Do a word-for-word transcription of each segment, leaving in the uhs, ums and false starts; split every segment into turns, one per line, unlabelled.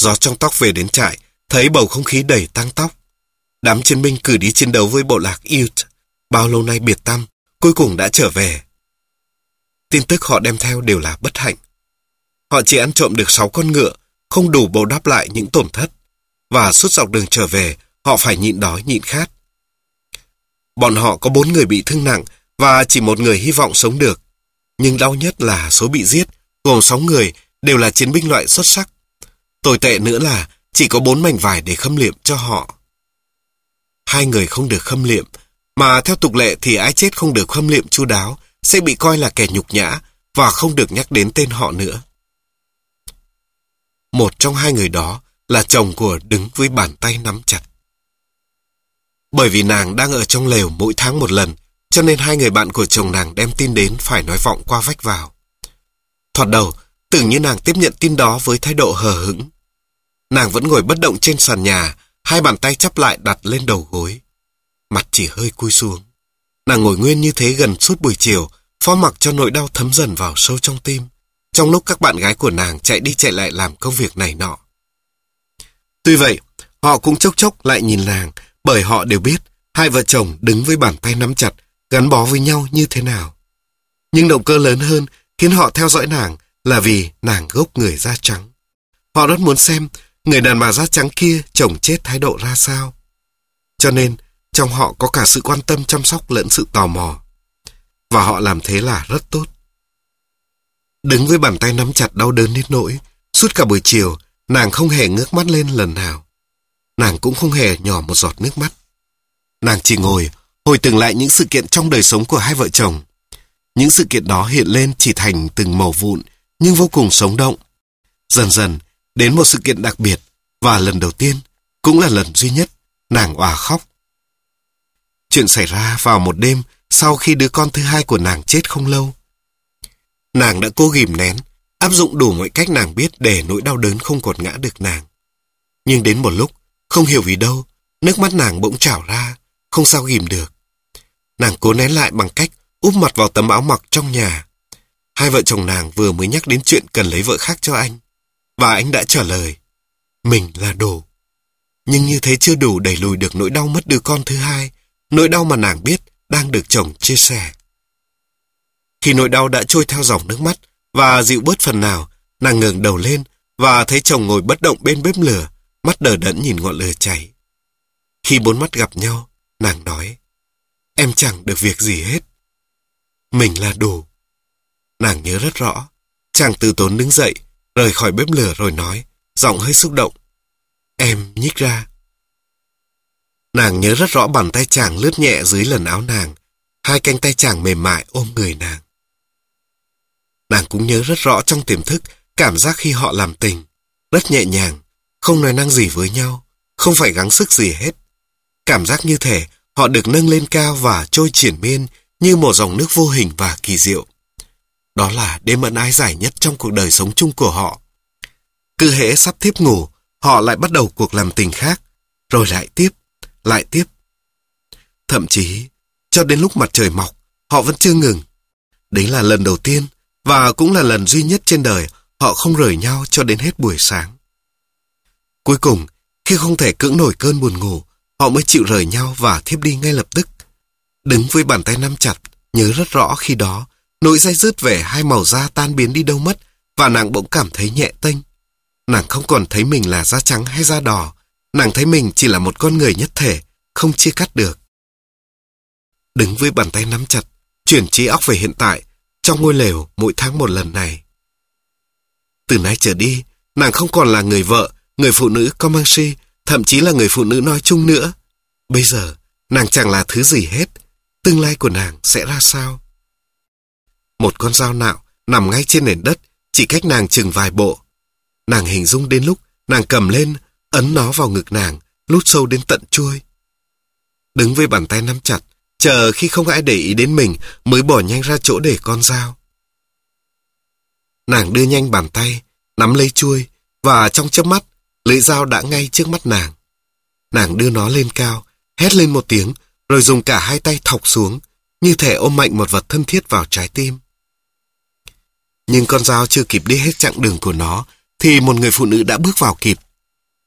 Gió trong tóc về đến trại, thấy bầu không khí đầy tang tóc. Đám chiến binh cử đi chiến đấu với bộ lạc Ute, bao lâu nay biệt tăm, cuối cùng đã trở về. Tin tức họ đem theo đều là bất hạnh. Họ chỉ ăn trộm được sáu con ngựa, không đủ bù đắp lại những tổn thất, và suốt dọc đường trở về, họ phải nhịn đói nhịn khát. Bọn họ có bốn người bị thương nặng và chỉ một người hy vọng sống được. Nhưng đau nhất là số bị giết, gồm sáu người, đều là chiến binh loại xuất sắc. Tồi tệ nữa là chỉ có bốn mảnh vải để khâm liệm cho họ. Hai người không được khâm liệm, mà theo tục lệ thì ai chết không được khâm liệm chu đáo sẽ bị coi là kẻ nhục nhã và không được nhắc đến tên họ nữa. Một trong hai người đó là chồng của Đứng với bàn tay nắm chặt. Bởi vì nàng đang ở trong lều mỗi tháng một lần, cho nên hai người bạn của chồng nàng đem tin đến phải nói vọng qua vách vào. Thoạt đầu, tưởng như nàng tiếp nhận tin đó với thái độ hờ hững. Nàng vẫn ngồi bất động trên sàn nhà, hai bàn tay chắp lại đặt lên đầu gối. Mặt chỉ hơi cúi xuống. Nàng ngồi nguyên như thế gần suốt buổi chiều, phó mặc cho nỗi đau thấm dần vào sâu trong tim, trong lúc các bạn gái của nàng chạy đi chạy lại làm công việc này nọ. Tuy vậy, họ cũng chốc chốc lại nhìn nàng, bởi họ đều biết hai vợ chồng Đứng với bàn tay nắm chặt, gắn bó với nhau như thế nào. Nhưng động cơ lớn hơn khiến họ theo dõi nàng là vì nàng gốc người da trắng. Họ rất muốn xem người đàn bà da trắng kia chồng chết thái độ ra sao. Cho nên, trong họ có cả sự quan tâm chăm sóc lẫn sự tò mò. Và họ làm thế là rất tốt. Đứng với bàn tay nắm chặt đau đớn đến nỗi, suốt cả buổi chiều, nàng không hề ngước mắt lên lần nào. Nàng cũng không hề nhỏ một giọt nước mắt. Nàng chỉ ngồi, hồi tưởng lại những sự kiện trong đời sống của hai vợ chồng. Những sự kiện đó hiện lên chỉ thành từng mẩu vụn, nhưng vô cùng sống động. Dần dần, đến một sự kiện đặc biệt, và lần đầu tiên, cũng là lần duy nhất, nàng òa khóc. Chuyện xảy ra vào một đêm sau khi đứa con thứ hai của nàng chết không lâu. Nàng đã cố ghìm nén, áp dụng đủ mọi cách nàng biết để nỗi đau đớn không còn ngã được nàng. Nhưng đến một lúc, không hiểu vì đâu, nước mắt nàng bỗng trào ra, không sao ghìm được. Nàng cố nén lại bằng cách úp mặt vào tấm áo mặc trong nhà. Hai vợ chồng nàng vừa mới nhắc đến chuyện cần lấy vợ khác cho anh, và anh đã trả lời, mình là đồ. Nhưng như thế chưa đủ đẩy lùi được nỗi đau mất đứa con thứ hai, nỗi đau mà nàng biết đang được chồng chia sẻ. Khi nỗi đau đã trôi theo dòng nước mắt và dịu bớt phần nào, nàng ngẩng đầu lên và thấy chồng ngồi bất động bên bếp lửa, mắt đờ đẫn nhìn ngọn lửa cháy. Khi bốn mắt gặp nhau, nàng nói, em chẳng được việc gì hết. Mình là đủ. Nàng nhớ rất rõ, chàng từ tốn đứng dậy, rời khỏi bếp lửa rồi nói, giọng hơi xúc động, em nhích ra. Nàng nhớ rất rõ bàn tay chàng lướt nhẹ dưới lần áo nàng, hai cánh tay chàng mềm mại ôm người nàng. Nàng cũng nhớ rất rõ trong tiềm thức cảm giác khi họ làm tình, rất nhẹ nhàng, không nói năng gì với nhau, không phải gắng sức gì hết. Cảm giác như thể họ được nâng lên cao và trôi triển miên như một dòng nước vô hình và kỳ diệu. Đó là đêm ân ái dài nhất trong cuộc đời sống chung của họ. Cứ hễ sắp thiếp ngủ, họ lại bắt đầu cuộc làm tình khác, rồi lại tiếp, lại tiếp. Thậm chí, cho đến lúc mặt trời mọc, họ vẫn chưa ngừng. Đấy là lần đầu tiên, và cũng là lần duy nhất trên đời họ không rời nhau cho đến hết buổi sáng. Cuối cùng, khi không thể cưỡng nổi cơn buồn ngủ, họ mới chịu rời nhau và thiếp đi ngay lập tức. Đứng với bàn tay nắm chặt, nhớ rất rõ khi đó, nỗi day dứt về hai màu da tan biến đi đâu mất, và nàng bỗng cảm thấy nhẹ tênh. Nàng không còn thấy mình là da trắng hay da đỏ, nàng thấy mình chỉ là một con người nhất thể, không chia cắt được. Đứng với bàn tay nắm chặt, chuyển trí óc về hiện tại, trong ngôi lều mỗi tháng một lần này. Từ nay trở đi, nàng không còn là người vợ, người phụ nữ Comanche, thậm chí là người phụ nữ nói chung nữa. Bây giờ, nàng chẳng là thứ gì hết. Tương lai của nàng sẽ ra sao? Một con dao nạo nằm ngay trên nền đất, chỉ cách nàng chừng vài bộ. Nàng hình dung đến lúc nàng cầm lên, ấn nó vào ngực nàng, lút sâu đến tận chuôi. Đứng với bàn tay nắm chặt, chờ khi không ai để ý đến mình mới bỏ nhanh ra chỗ để con dao. Nàng đưa nhanh bàn tay, nắm lấy chuôi, và trong chớp mắt, lưỡi dao đã ngay trước mắt nàng. Nàng đưa nó lên cao, hét lên một tiếng, rồi dùng cả hai tay thọc xuống, như thể ôm mạnh một vật thân thiết vào trái tim. Nhưng con dao chưa kịp đi hết chặng đường của nó, thì một người phụ nữ đã bước vào kịp.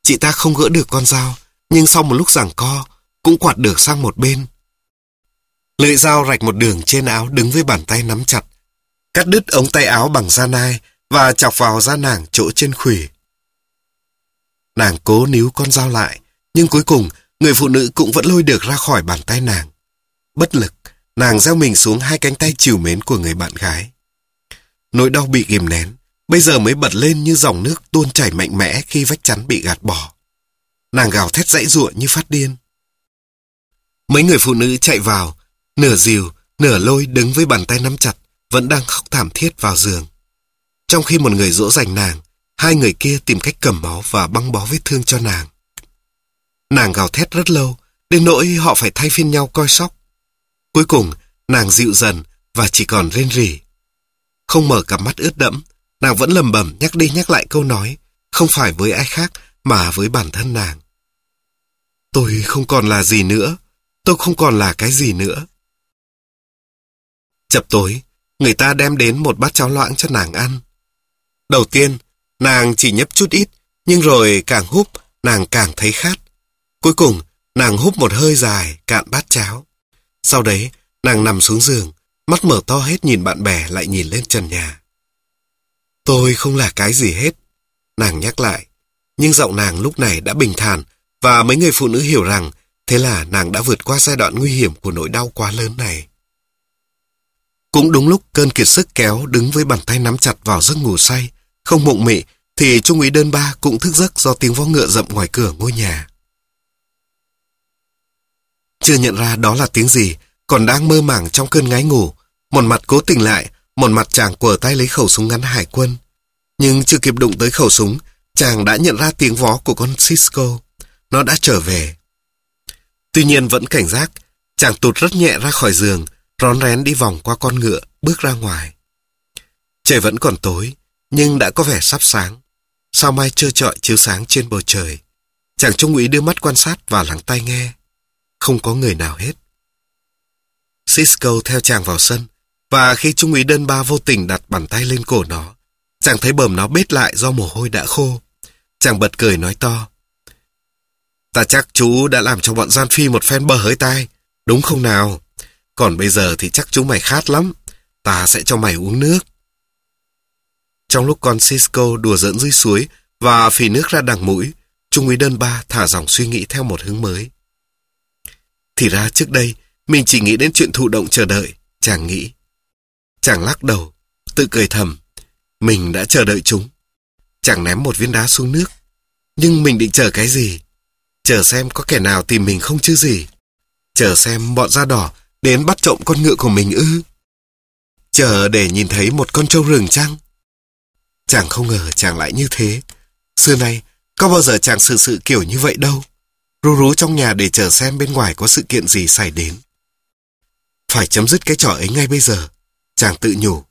Chị ta không gỡ được con dao, nhưng sau một lúc giằng co, cũng quạt được sang một bên. Lưỡi dao rạch một đường trên áo đứng với bàn tay nắm chặt, cắt đứt ống tay áo bằng da nai và chọc vào da nàng chỗ trên khuỷu. Nàng cố níu con dao lại, nhưng cuối cùng người phụ nữ cũng vẫn lôi được ra khỏi bàn tay nàng. Bất lực, nàng gieo mình xuống hai cánh tay trìu mến của người bạn gái. Nỗi đau bị kìm nén, bây giờ mới bật lên như dòng nước tuôn chảy mạnh mẽ khi vách chắn bị gạt bỏ. Nàng gào thét giãy giụa như phát điên. Mấy người phụ nữ chạy vào, nửa dìu, nửa lôi đứng với bàn tay nắm chặt, vẫn đang khóc thảm thiết vào giường. Trong khi một người dỗ dành nàng, hai người kia tìm cách cầm máu và băng bó vết thương cho nàng. Nàng gào thét rất lâu, đến nỗi họ phải thay phiên nhau coi sóc. Cuối cùng, nàng dịu dần và chỉ còn rên rỉ. Không mở cặp mắt ướt đẫm, nàng vẫn lầm bầm nhắc đi nhắc lại câu nói, không phải với ai khác mà với bản thân nàng. Tôi không còn là gì nữa, tôi không còn là cái gì nữa. Chập tối, người ta đem đến một bát cháo loãng cho nàng ăn. Đầu tiên, nàng chỉ nhấp chút ít, nhưng rồi càng húp, nàng càng thấy khát. Cuối cùng, nàng húp một hơi dài, cạn bát cháo. Sau đấy, nàng nằm xuống giường, mắt mở to hết nhìn bạn bè lại nhìn lên trần nhà. Tôi không là cái gì hết, nàng nhắc lại. Nhưng giọng nàng lúc này đã bình thản, và mấy người phụ nữ hiểu rằng thế là nàng đã vượt qua giai đoạn nguy hiểm của nỗi đau quá lớn này. Cũng đúng lúc cơn kiệt sức kéo đứng với bàn tay nắm chặt vào giấc ngủ say, không mộng mị, thì trung úy đơn ba cũng thức giấc do tiếng vó ngựa rậm ngoài cửa ngôi nhà. Chưa nhận ra đó là tiếng gì, còn đang mơ màng trong cơn ngáy ngủ, một mặt cố tỉnh lại, một mặt chàng quờ tay lấy khẩu súng ngắn hải quân. Nhưng chưa kịp đụng tới khẩu súng, chàng đã nhận ra tiếng vó của con Cisco. Nó đã trở về. Tuy nhiên vẫn cảnh giác, chàng tụt rất nhẹ ra khỏi giường, rón rén đi vòng qua con ngựa, bước ra ngoài. Trời vẫn còn tối, nhưng đã có vẻ sắp sáng. Sao mai trơ trọi chiếu sáng trên bầu trời. Chàng trung úy đưa mắt quan sát và lắng tai nghe. Không có người nào hết. Cisco theo chàng vào sân, và khi trung úy đơn ba vô tình đặt bàn tay lên cổ nó, chàng thấy bờm nó bết lại do mồ hôi đã khô. Chàng bật cười nói to. Ta chắc chú đã làm cho bọn gian phi một phen bờ hỡi tai, đúng không nào? Còn bây giờ thì chắc chúng mày khát lắm, ta sẽ cho mày uống nước. Trong lúc con Cisco đùa giỡn dưới suối và phì nước ra đằng mũi, trung úy đơn ba thả dòng suy nghĩ theo một hướng mới. Thì ra trước đây, mình chỉ nghĩ đến chuyện thụ động chờ đợi, chàng nghĩ. Chàng lắc đầu, tự cười thầm. Mình đã chờ đợi chúng. Chàng ném một viên đá xuống nước. Nhưng mình định chờ cái gì? Chờ xem có kẻ nào tìm mình không chứ gì? Chờ xem bọn da đỏ đến bắt trộm con ngựa của mình ư? Chờ để nhìn thấy một con trâu rừng chăng? Chàng không ngờ chàng lại như thế. Xưa nay, có bao giờ chàng xử sự kiểu như vậy đâu. Ru rú trong nhà để chờ xem bên ngoài có sự kiện gì xảy đến. Phải chấm dứt cái trò ấy ngay bây giờ, chàng tự nhủ.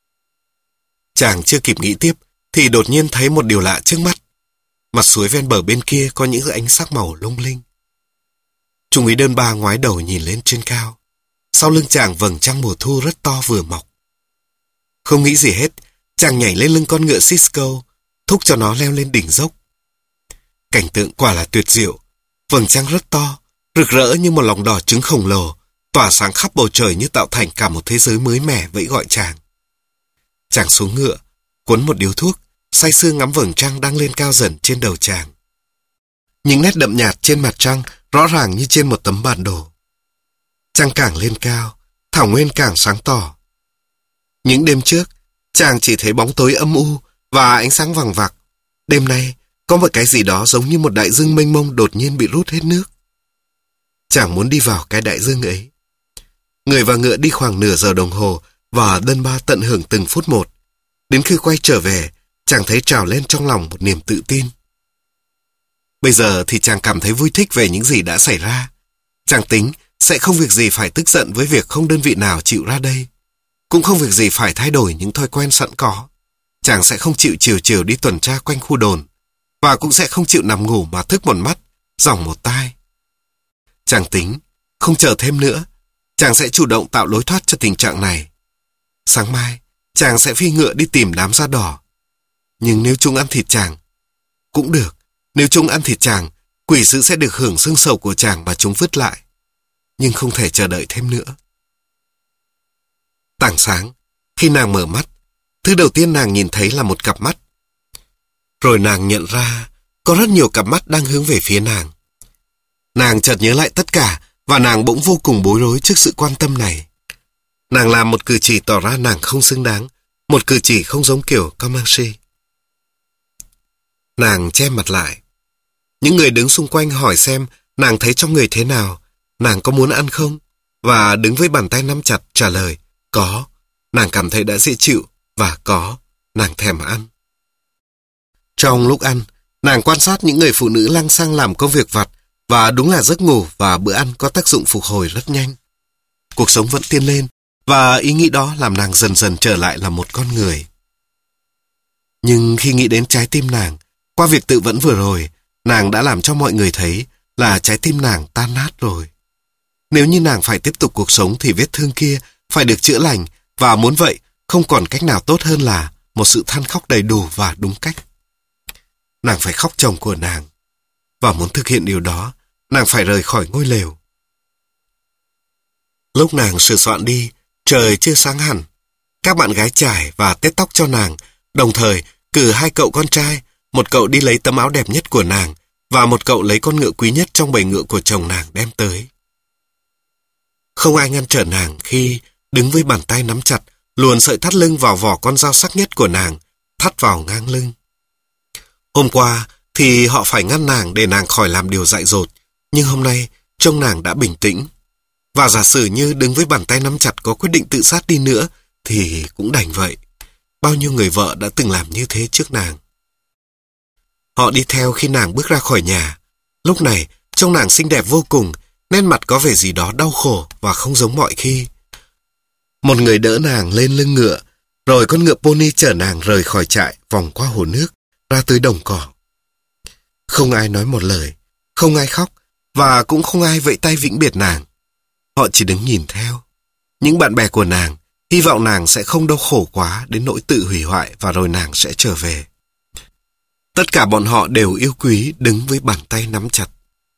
Chàng chưa kịp nghĩ tiếp, thì đột nhiên thấy một điều lạ trước mắt. Mặt suối ven bờ bên kia có những ánh sắc màu lung linh. Trung úy đơn ba ngoái đầu nhìn lên trên cao. Sau lưng chàng vầng trăng mùa thu rất to vừa mọc. Không nghĩ gì hết, chàng nhảy lên lưng con ngựa Cisco, thúc cho nó leo lên đỉnh dốc. Cảnh tượng quả là tuyệt diệu. Vầng trăng rất to, rực rỡ như một lòng đỏ trứng khổng lồ, tỏa sáng khắp bầu trời như tạo thành cả một thế giới mới mẻ vẫy gọi chàng. Chàng xuống ngựa, cuốn một điếu thuốc, say sưa ngắm vầng trăng đang lên cao dần trên đầu chàng. Những nét đậm nhạt trên mặt trăng rõ ràng như trên một tấm bản đồ. Trăng càng lên cao, thảo nguyên càng sáng tỏ. Những đêm trước, chàng chỉ thấy bóng tối âm u và ánh sáng vằng vặc. Đêm nay, có một cái gì đó giống như một đại dương mênh mông đột nhiên bị rút hết nước. Chàng muốn đi vào cái đại dương ấy. Người và ngựa đi khoảng nửa giờ đồng hồ và đơn ba tận hưởng từng phút một. Đến khi quay trở về, chàng thấy trào lên trong lòng một niềm tự tin. Bây giờ thì chàng cảm thấy vui thích về những gì đã xảy ra. Chàng tính sẽ không việc gì phải tức giận với việc không đơn vị nào chịu ra đây. Cũng không việc gì phải thay đổi những thói quen sẵn có. Chàng sẽ không chịu chiều chiều đi tuần tra quanh khu đồn. Và cũng sẽ không chịu nằm ngủ mà thức một mắt, dòng một tai. Chàng tính, không chờ thêm nữa, chàng sẽ chủ động tạo lối thoát cho tình trạng này. Sáng mai, chàng sẽ phi ngựa đi tìm đám da đỏ. Nhưng nếu chúng ăn thịt chàng, cũng được, Nếu chúng ăn thịt chàng, quỷ dữ sẽ được hưởng xương sầu của chàng mà chúng vứt lại. Nhưng không thể chờ đợi thêm nữa. Tảng sáng, khi nàng mở mắt, thứ đầu tiên nàng nhìn thấy là một cặp mắt. Rồi nàng nhận ra có rất nhiều cặp mắt đang hướng về phía nàng. Nàng chợt nhớ lại tất cả và nàng bỗng vô cùng bối rối trước sự quan tâm này. Nàng làm một cử chỉ tỏ ra nàng không xứng đáng, một cử chỉ không giống kiểu Comanche. Nàng che mặt lại. Những người đứng xung quanh hỏi xem nàng thấy trong người thế nào, nàng có muốn ăn không? Và đứng với bàn tay nắm chặt trả lời, có, nàng cảm thấy đã dễ chịu, và có, nàng thèm ăn. Trong lúc ăn, nàng quan sát những người phụ nữ lăng xăng làm công việc vặt, và đúng là giấc ngủ và bữa ăn có tác dụng phục hồi rất nhanh. Cuộc sống vẫn tiến lên, và ý nghĩ đó làm nàng dần dần trở lại là một con người. Nhưng khi nghĩ đến trái tim nàng, qua việc tự vẫn vừa rồi, nàng đã làm cho mọi người thấy là trái tim nàng tan nát rồi. Nếu như nàng phải tiếp tục cuộc sống thì vết thương kia phải được chữa lành, và muốn vậy không còn cách nào tốt hơn là một sự than khóc đầy đủ và đúng cách. Nàng phải khóc chồng của nàng, và muốn thực hiện điều đó, nàng phải rời khỏi ngôi lều. Lúc nàng sửa soạn đi, trời chưa sáng hẳn. Các bạn gái chải và tết tóc cho nàng, đồng thời cử hai cậu con trai, một cậu đi lấy tấm áo đẹp nhất của nàng, và một cậu lấy con ngựa quý nhất trong bầy ngựa của chồng nàng đem tới. Không ai ngăn trở nàng khi đứng với bàn tay nắm chặt, luồn sợi thắt lưng vào vỏ con dao sắc nhất của nàng, thắt vào ngang lưng. Hôm qua thì họ phải ngăn nàng để nàng khỏi làm điều dại dột, nhưng hôm nay trông nàng đã bình tĩnh. Và giả sử như đứng với bàn tay nắm chặt có quyết định tự sát đi nữa, thì cũng đành vậy. Bao nhiêu người vợ đã từng làm như thế trước nàng. Họ đi theo khi nàng bước ra khỏi nhà. Lúc này, trông nàng xinh đẹp vô cùng, nét mặt có vẻ gì đó đau khổ và không giống mọi khi. Một người đỡ nàng lên lưng ngựa, rồi con ngựa pony chở nàng rời khỏi trại, vòng qua hồ nước, ra tới đồng cỏ. Không ai nói một lời, không ai khóc, và cũng không ai vẫy tay vĩnh biệt nàng. Họ chỉ đứng nhìn theo. Những bạn bè của nàng hy vọng nàng sẽ không đau khổ quá đến nỗi tự hủy hoại và rồi nàng sẽ trở về. Tất cả bọn họ đều yêu quý đứng với bàn tay nắm chặt.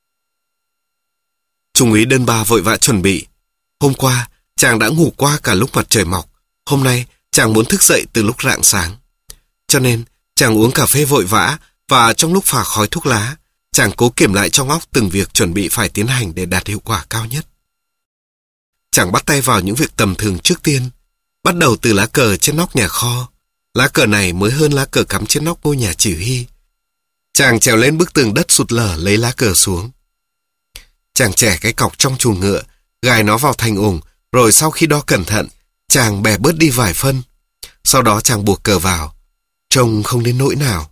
Trung úy Đơn Ba vội vã chuẩn bị. Hôm qua, chàng đã ngủ qua cả lúc mặt trời mọc. Hôm nay, chàng muốn thức dậy từ lúc rạng sáng. Cho nên, chàng uống cà phê vội vã và trong lúc phả khói thuốc lá, chàng cố kiểm lại trong óc từng việc chuẩn bị phải tiến hành để đạt hiệu quả cao nhất. Chàng bắt tay vào những việc tầm thường trước tiên, bắt đầu từ lá cờ trên nóc nhà kho. Lá cờ này mới hơn lá cờ cắm trên nóc ngôi nhà chỉ huy. Chàng trèo lên bức tường đất sụt lở lấy lá cờ xuống. Chàng chẻ cái cọc trong chuồng ngựa, gài nó vào thành ủng, rồi sau khi đo cẩn thận, chàng bẻ bớt đi vài phân. Sau đó chàng buộc cờ vào. Trông không đến nỗi nào.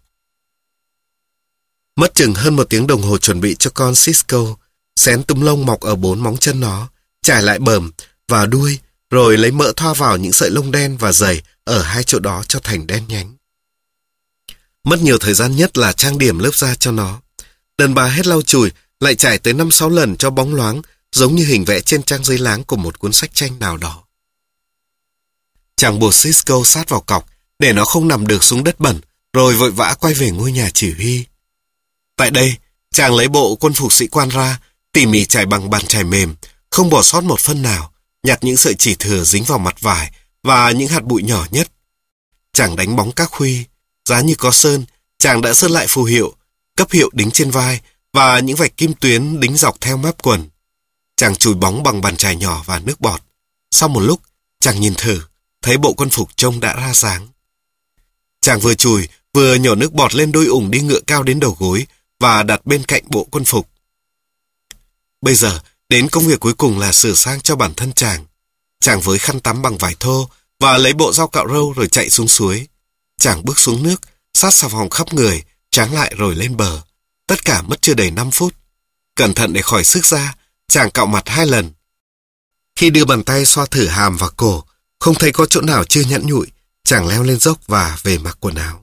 Mất chừng hơn một tiếng đồng hồ chuẩn bị cho con Cisco, xén túm lông mọc ở bốn móng chân nó, trải lại bờm và đuôi, rồi lấy mỡ thoa vào những sợi lông đen và dày ở hai chỗ đó cho thành đen nhánh. Mất nhiều thời gian nhất là trang điểm lớp da cho nó. Đơn Ba hết lau chùi, lại trải tới năm sáu lần cho bóng loáng, giống như hình vẽ trên trang giấy láng của một cuốn sách tranh nào đó. Chàng buộc Cisco sát vào cọc, để nó không nằm được xuống đất bẩn, rồi vội vã quay về ngôi nhà chỉ huy. Tại đây, chàng lấy bộ quân phục sĩ quan ra, tỉ mỉ trải bằng bàn chải mềm, không bỏ sót một phân nào, nhặt những sợi chỉ thừa dính vào mặt vải và những hạt bụi nhỏ nhất. Chàng đánh bóng các khuy, giá như có sơn, chàng đã sơn lại phù hiệu, cấp hiệu đính trên vai và những vạch kim tuyến đính dọc theo mép quần. Chàng chùi bóng bằng bàn chải nhỏ và nước bọt. Sau một lúc, chàng nhìn thử, thấy bộ quân phục trông đã ra dáng. Chàng vừa chùi, vừa nhổ nước bọt lên đôi ủng đi ngựa cao đến đầu gối và đặt bên cạnh bộ quân phục. Bây giờ, đến công việc cuối cùng là sửa sang cho bản thân chàng. Chàng với khăn tắm bằng vải thô và lấy bộ dao cạo râu rồi chạy xuống suối. Chàng bước xuống nước, sát xà phòng khắp người, tráng lại rồi lên bờ. Tất cả mất chưa đầy năm phút. Cẩn thận để khỏi sức ra, chàng cạo mặt hai lần. Khi đưa bàn tay xoa thử hàm và cổ, không thấy có chỗ nào chưa nhẵn nhụi, chàng leo lên dốc và về mặc quần áo.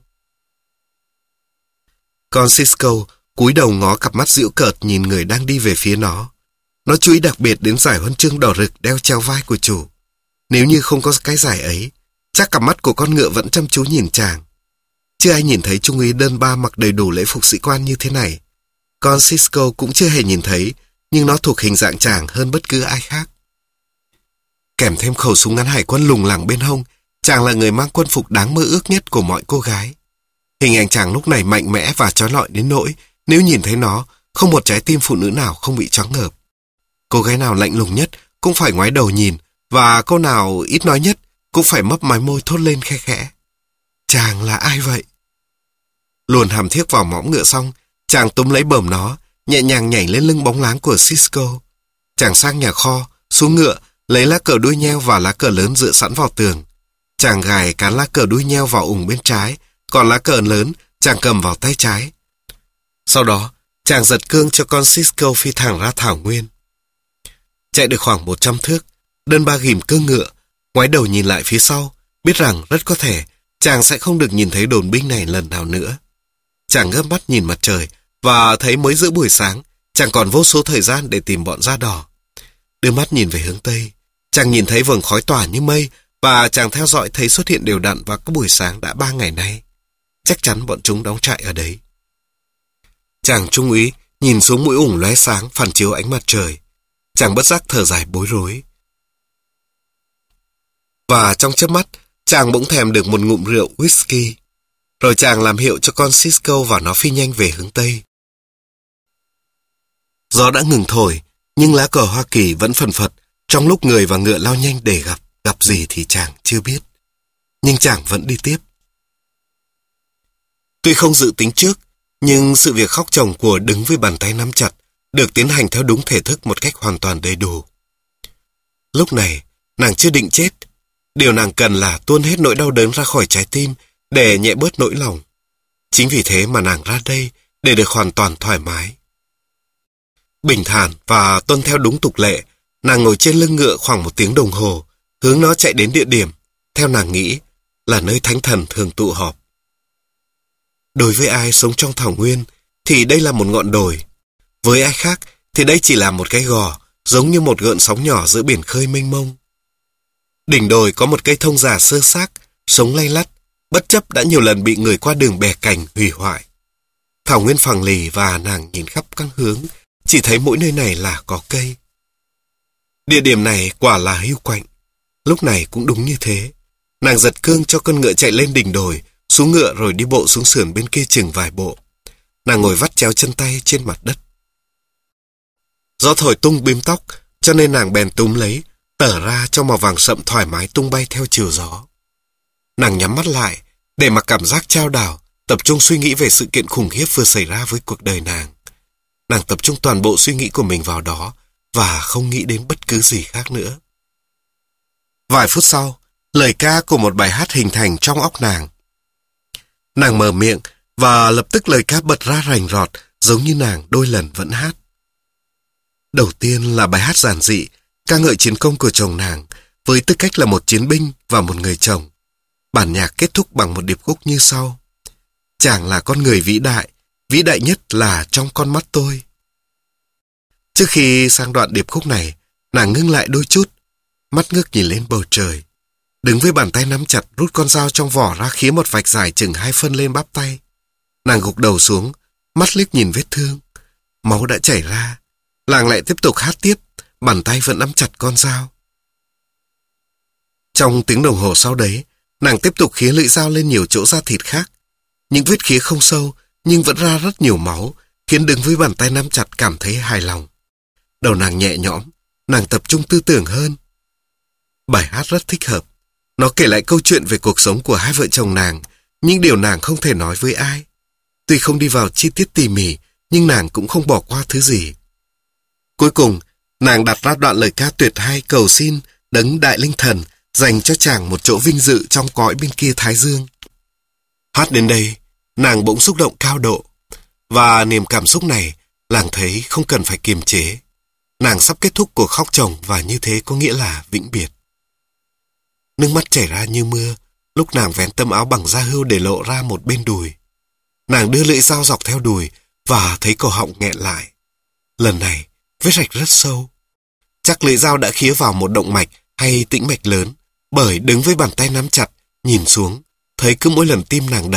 Con Cisco cúi đầu ngó cặp mắt giễu cợt nhìn người đang đi về phía nó. Nó chú ý đặc biệt đến giải huân chương đỏ rực đeo treo vai của chủ. Nếu như không có cái giải ấy, chắc cặp mắt của con ngựa vẫn chăm chú nhìn chàng. Chưa ai nhìn thấy trung úy Đơn Ba mặc đầy đủ lễ phục sĩ quan như thế này. Con Cisco cũng chưa hề nhìn thấy, nhưng nó thuộc hình dạng chàng hơn bất cứ ai khác. Kèm thêm khẩu súng ngắn hải quân lủng lẳng bên hông, chàng là người mang quân phục đáng mơ ước nhất của mọi cô gái. Hình ảnh chàng lúc này mạnh mẽ và chói lọi đến nỗi nếu nhìn thấy nó, không một trái tim phụ nữ nào không bị choáng ngợp. Cô gái nào lạnh lùng nhất cũng phải ngoái đầu nhìn, và cô nào ít nói nhất cũng phải mấp mái môi thốt lên khe khẽ. Chàng là ai vậy? Luồn hàm thiếc vào mõm ngựa xong, chàng túm lấy bờm nó, nhẹ nhàng nhảy lên lưng bóng láng của Cisco. Chàng sang nhà kho, xuống ngựa, lấy lá cờ đuôi nheo và lá cờ lớn dựa sẵn vào tường. Chàng gài cán lá cờ đuôi nheo vào ủng bên trái, còn lá cờ lớn chàng cầm vào tay trái. Sau đó, chàng giật cương cho con Cisco phi thẳng ra thảo nguyên. Chạy được khoảng một trăm thước, Đơn Ba ghìm cương ngựa, ngoái đầu nhìn lại phía sau, biết rằng rất có thể chàng sẽ không được nhìn thấy đồn binh này lần nào nữa. Chàng ngước mắt nhìn mặt trời và thấy mới giữa buổi sáng, chàng còn vô số thời gian để tìm bọn da đỏ. Đưa mắt nhìn về hướng Tây, chàng nhìn thấy vầng khói tỏa như mây và chàng theo dõi thấy xuất hiện đều đặn vào các buổi sáng đã ba ngày nay. Chắc chắn bọn chúng đóng trại ở đấy. Chàng trung úy nhìn xuống mũi ủng lóe sáng phản chiếu ánh mặt trời. Chàng bất giác thở dài bối rối. Và trong chớp mắt, chàng bỗng thèm được một ngụm rượu whisky. Rồi chàng làm hiệu cho con Cisco và nó phi nhanh về hướng Tây. Gió đã ngừng thổi, nhưng lá cờ Hoa Kỳ vẫn phần phật trong lúc người và ngựa lao nhanh để gặp. Gặp gì thì chàng chưa biết. Nhưng chàng vẫn đi tiếp. Tuy không dự tính trước, nhưng sự việc khóc chồng của Đứng với bàn tay nắm chặt được tiến hành theo đúng thể thức một cách hoàn toàn đầy đủ. Lúc này, nàng chưa định chết. Điều nàng cần là tuôn hết nỗi đau đớn ra khỏi trái tim để nhẹ bớt nỗi lòng. Chính vì thế mà nàng ra đây để được hoàn toàn thoải mái. Bình thản và tuân theo đúng tục lệ, nàng ngồi trên lưng ngựa khoảng một tiếng đồng hồ, hướng nó chạy đến địa điểm, theo nàng nghĩ, là nơi thánh thần thường tụ họp. Đối với ai sống trong thảo nguyên, thì đây là một ngọn đồi. Với ai khác, thì đây chỉ là một cái gò, giống như một gợn sóng nhỏ giữa biển khơi mênh mông. Đỉnh đồi có một cây thông già xơ xác, sống lay lắt, bất chấp đã nhiều lần bị người qua đường bẻ cành hủy hoại. Thảo nguyên phẳng lì và nàng nhìn khắp các hướng, chỉ thấy mỗi nơi này là có cây. Địa điểm này quả là hưu quạnh. Lúc này cũng đúng như thế. Nàng giật cương cho con ngựa chạy lên đỉnh đồi, xuống ngựa rồi đi bộ xuống sườn bên kia chừng vài bộ. Nàng ngồi vắt chéo chân tay trên mặt đất. Gió thổi tung bím tóc, cho nên nàng bèn túm lấy, tở ra cho màu vàng sậm thoải mái tung bay theo chiều gió. Nàng nhắm mắt lại, để mặc cảm giác chao đảo, tập trung suy nghĩ về sự kiện khủng khiếp vừa xảy ra với cuộc đời nàng. Nàng tập trung toàn bộ suy nghĩ của mình vào đó, và không nghĩ đến bất cứ gì khác nữa. Vài phút sau, lời ca của một bài hát hình thành trong óc nàng. Nàng mở miệng, và lập tức lời ca bật ra rành rọt, giống như nàng đôi lần vẫn hát. Đầu tiên là bài hát giản dị, ca ngợi chiến công của chồng nàng, với tư cách là một chiến binh và một người chồng. Bản nhạc kết thúc bằng một điệp khúc như sau. Chàng là con người vĩ đại, vĩ đại nhất là trong con mắt tôi. Trước khi sang đoạn điệp khúc này, nàng ngưng lại đôi chút, mắt ngước nhìn lên bầu trời. Đứng với bàn tay nắm chặt rút con dao trong vỏ ra khía một vạch dài chừng hai phân lên bắp tay. Nàng gục đầu xuống, mắt liếc nhìn vết thương. Máu đã chảy ra. Nàng lại tiếp tục hát tiếp, bàn tay vẫn nắm chặt con dao. Trong tiếng đồng hồ sau đấy, nàng tiếp tục khía lưỡi dao lên nhiều chỗ da thịt khác. Những vết khía không sâu, nhưng vẫn ra rất nhiều máu, khiến Đứng với bàn tay nắm chặt cảm thấy hài lòng. Đầu nàng nhẹ nhõm, nàng tập trung tư tưởng hơn. Bài hát rất thích hợp. Nó kể lại câu chuyện về cuộc sống của hai vợ chồng nàng, những điều nàng không thể nói với ai. Tuy không đi vào chi tiết tỉ mỉ, nhưng nàng cũng không bỏ qua thứ gì. Cuối cùng, nàng đặt ra đoạn lời ca tuyệt hay cầu xin Đấng Đại Linh Thần dành cho chàng một chỗ vinh dự trong cõi bên kia Thái Dương. Hát đến đây, nàng bỗng xúc động cao độ, và niềm cảm xúc này, nàng thấy không cần phải kiềm chế. Nàng sắp kết thúc cuộc khóc chồng và như thế có nghĩa là vĩnh biệt. Nước mắt chảy ra như mưa, lúc nàng vén tấm áo bằng da hươu để lộ ra một bên đùi. Nàng đưa lưỡi dao dọc theo đùi và thấy cổ họng nghẹn lại. Lần này, vết rạch rất sâu. Chắc lưỡi dao đã khía vào một động mạch hay tĩnh mạch lớn, bởi Đứng với bàn tay nắm chặt, nhìn xuống, thấy cứ mỗi lần tim nàng đập,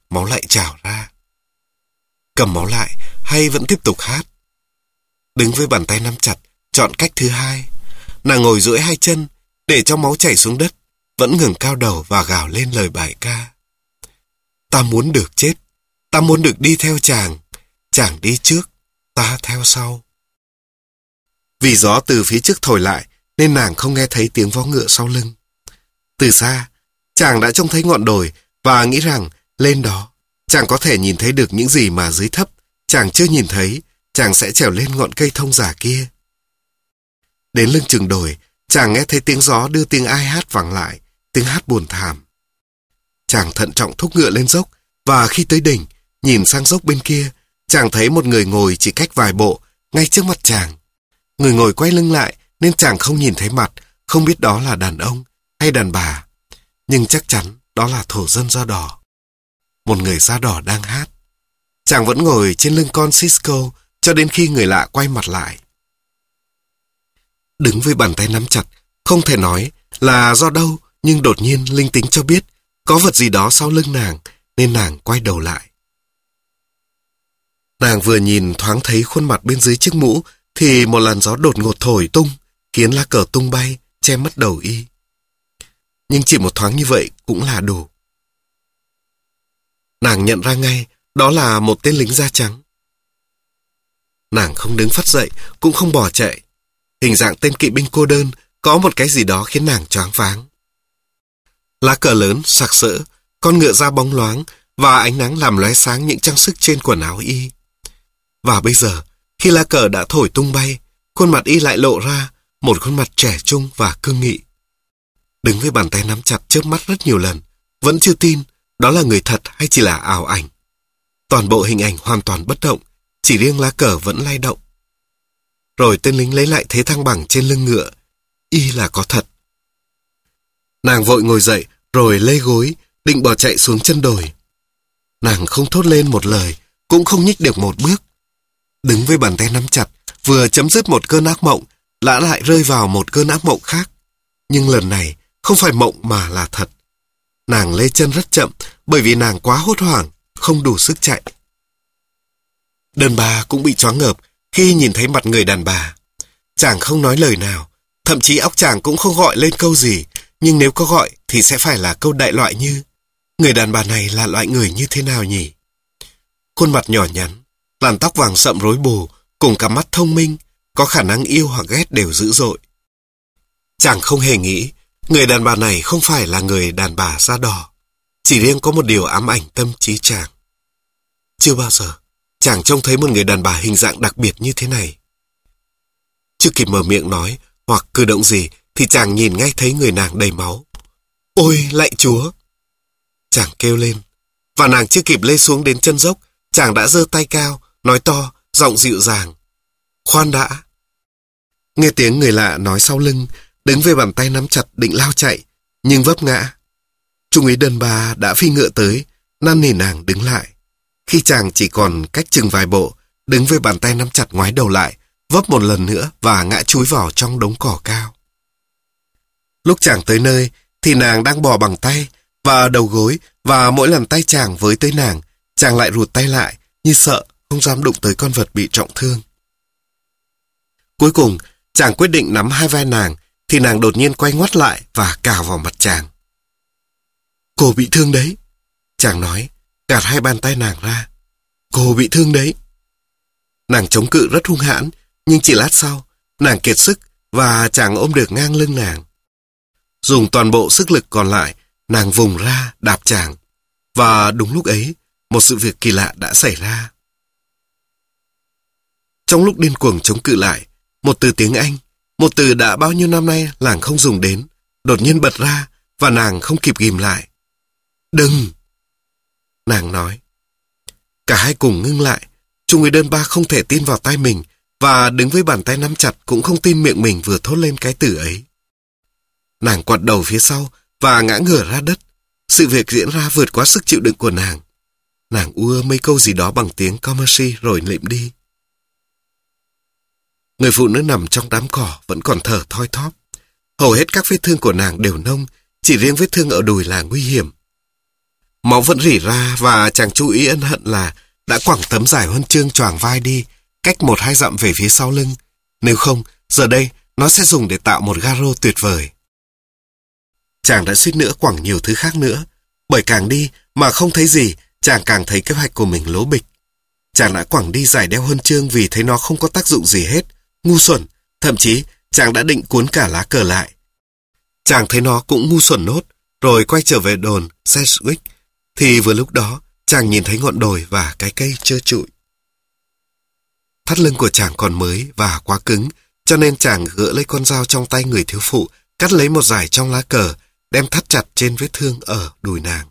máu lại trào ra. Cầm máu lại hay vẫn tiếp tục hát? Đứng với bàn tay nắm chặt, chọn cách thứ hai. Nàng ngồi duỗi hai chân, để cho máu chảy xuống đất, vẫn ngẩng cao đầu và gào lên lời bài ca. Ta muốn được chết, ta muốn được đi theo chàng, chàng đi trước, ta theo sau. Vì gió từ phía trước thổi lại, nên nàng không nghe thấy tiếng vó ngựa sau lưng. Từ xa, chàng đã trông thấy ngọn đồi và nghĩ rằng lên đó, chàng có thể nhìn thấy được những gì mà dưới thấp chàng chưa nhìn thấy, chàng sẽ trèo lên ngọn cây thông giả kia. Đến lưng chừng đồi, chàng nghe thấy tiếng gió đưa tiếng ai hát vẳng lại, tiếng hát buồn thảm. Chàng thận trọng thúc ngựa lên dốc, và khi tới đỉnh, nhìn sang dốc bên kia, chàng thấy một người ngồi chỉ cách vài bộ, ngay trước mặt chàng. Người ngồi quay lưng lại, nên chàng không nhìn thấy mặt, không biết đó là đàn ông hay đàn bà. Nhưng chắc chắn đó là thổ dân da đỏ. Một người da đỏ đang hát. Chàng vẫn ngồi trên lưng con Cisco cho đến khi người lạ quay mặt lại. Đứng với bàn tay nắm chặt, không thể nói là do đâu, nhưng đột nhiên linh tính cho biết có vật gì đó sau lưng nàng, nên nàng quay đầu lại. Nàng vừa nhìn thoáng thấy khuôn mặt bên dưới chiếc mũ, thì một làn gió đột ngột thổi tung, khiến lá cờ tung bay, che mất đầu y. Nhưng chỉ một thoáng như vậy cũng là đủ. Nàng nhận ra ngay, đó là một tên lính da trắng. Nàng không đứng phắt dậy, cũng không bỏ chạy. Hình dạng tên kỵ binh cô đơn, có một cái gì đó khiến nàng choáng váng. Lá cờ lớn, sặc sỡ, con ngựa da bóng loáng, và ánh nắng làm lóe sáng những trang sức trên quần áo y. Và bây giờ, khi lá cờ đã thổi tung bay, khuôn mặt y lại lộ ra, một khuôn mặt trẻ trung và cương nghị. Đứng với bàn tay nắm chặt chớp mắt rất nhiều lần, vẫn chưa tin đó là người thật hay chỉ là ảo ảnh. Toàn bộ hình ảnh hoàn toàn bất động, chỉ riêng lá cờ vẫn lay động. Rồi tên lính lấy lại thế thăng bằng trên lưng ngựa, y là có thật. Nàng vội ngồi dậy, rồi lê gối, định bỏ chạy xuống chân đồi. Nàng không thốt lên một lời, cũng không nhích được một bước. Đứng với bàn tay nắm chặt, vừa chấm dứt một cơn ác mộng, đã lại rơi vào một cơn ác mộng khác. Nhưng lần này, không phải mộng mà là thật. Nàng lê chân rất chậm, bởi vì nàng quá hốt hoảng, không đủ sức chạy. Đơn bà cũng bị choáng ngợp khi nhìn thấy mặt người đàn bà. Chàng không nói lời nào, thậm chí óc chàng cũng không gọi lên câu gì, nhưng nếu có gọi thì sẽ phải là câu đại loại như: người đàn bà này là loại người như thế nào nhỉ? Khuôn mặt nhỏ nhắn, làn tóc vàng sậm rối bù, cùng cặp mắt thông minh, có khả năng yêu hoặc ghét đều dữ dội. Chàng không hề nghĩ người đàn bà này không phải là người đàn bà da đỏ, chỉ riêng có một điều ám ảnh tâm trí chàng. Chưa bao giờ chàng trông thấy một người đàn bà hình dạng đặc biệt như thế này. Chưa kịp mở miệng nói hoặc cử động gì thì chàng nhìn ngay thấy người nàng đầy máu. Ôi lạy Chúa! Chàng kêu lên, và nàng chưa kịp lê xuống đến chân dốc, chàng đã giơ tay cao, nói to, giọng dịu dàng: khoan đã! Nghe tiếng người lạ nói sau lưng, đứng về bàn tay nắm chặt định lao chạy, nhưng vấp ngã. Trung úy Đơn Ba đã phi ngựa tới, năn nỉ nàng đứng lại. Khi chàng chỉ còn cách chừng vài bộ, đứng với bàn tay nắm chặt ngoái đầu lại, vấp một lần nữa và ngã chúi vào trong đống cỏ cao. Lúc chàng tới nơi, thì nàng đang bò bằng tay và đầu gối, và mỗi lần tay chàng với tới nàng, chàng lại rụt tay lại, như sợ không dám đụng tới con vật bị trọng thương. Cuối cùng, chàng quyết định nắm hai vai nàng, thì nàng đột nhiên quay ngoắt lại và cào vào mặt chàng. Cô bị thương đấy, chàng nói, gạt hai bàn tay nàng ra. Cô bị thương đấy. Nàng chống cự rất hung hãn, nhưng chỉ lát sau, nàng kiệt sức và chàng ôm được ngang lưng nàng. Dùng toàn bộ sức lực còn lại, nàng vùng ra đạp chàng. Và đúng lúc ấy, một sự việc kỳ lạ đã xảy ra. Trong lúc điên cuồng chống cự lại, một từ tiếng Anh, một từ đã bao nhiêu năm nay nàng không dùng đến, đột nhiên bật ra và nàng không kịp ghim lại. Đừng! Nàng nói. Cả hai cùng ngưng lại. Trung úy Đơn Ba không thể tin vào tai mình, và đứng với bàn tay nắm chặt cũng không tin miệng mình vừa thốt lên cái từ ấy. Nàng quặt đầu phía sau và ngã ngửa ra đất. Sự việc diễn ra vượt quá sức chịu đựng của nàng. Nàng ua mấy câu gì đó bằng tiếng Comanche rồi lịm đi. Người phụ nữ nằm trong đám cỏ vẫn còn thở thoi thóp. Hầu hết các vết thương của nàng đều nông, chỉ riêng vết thương ở đùi là nguy hiểm. Máu vẫn rỉ ra và chàng chú ý ân hận là đã quẳng tấm giải huân chương choàng vai đi, cách một hai dặm về phía sau lưng. Nếu không, giờ đây nó sẽ dùng để tạo một ga rô tuyệt vời. Chàng đã suýt nữa quẳng nhiều thứ khác nữa, bởi càng đi mà không thấy gì, chàng càng thấy kế hoạch của mình lố bịch. Chàng đã quẳng đi giải đeo huân chương vì thấy nó không có tác dụng gì hết, ngu xuẩn, thậm chí chàng đã định cuốn cả lá cờ lại. Chàng thấy nó cũng ngu xuẩn nốt, rồi quay trở về đồn Sedgwick, thì vừa lúc đó chàng nhìn thấy ngọn đồi và cái cây trơ trụi. Thắt lưng của chàng còn mới và quá cứng, cho nên chàng gỡ lấy con dao trong tay người thiếu phụ, cắt lấy một dải trong lá cờ, đem thắt chặt trên vết thương ở đùi nàng.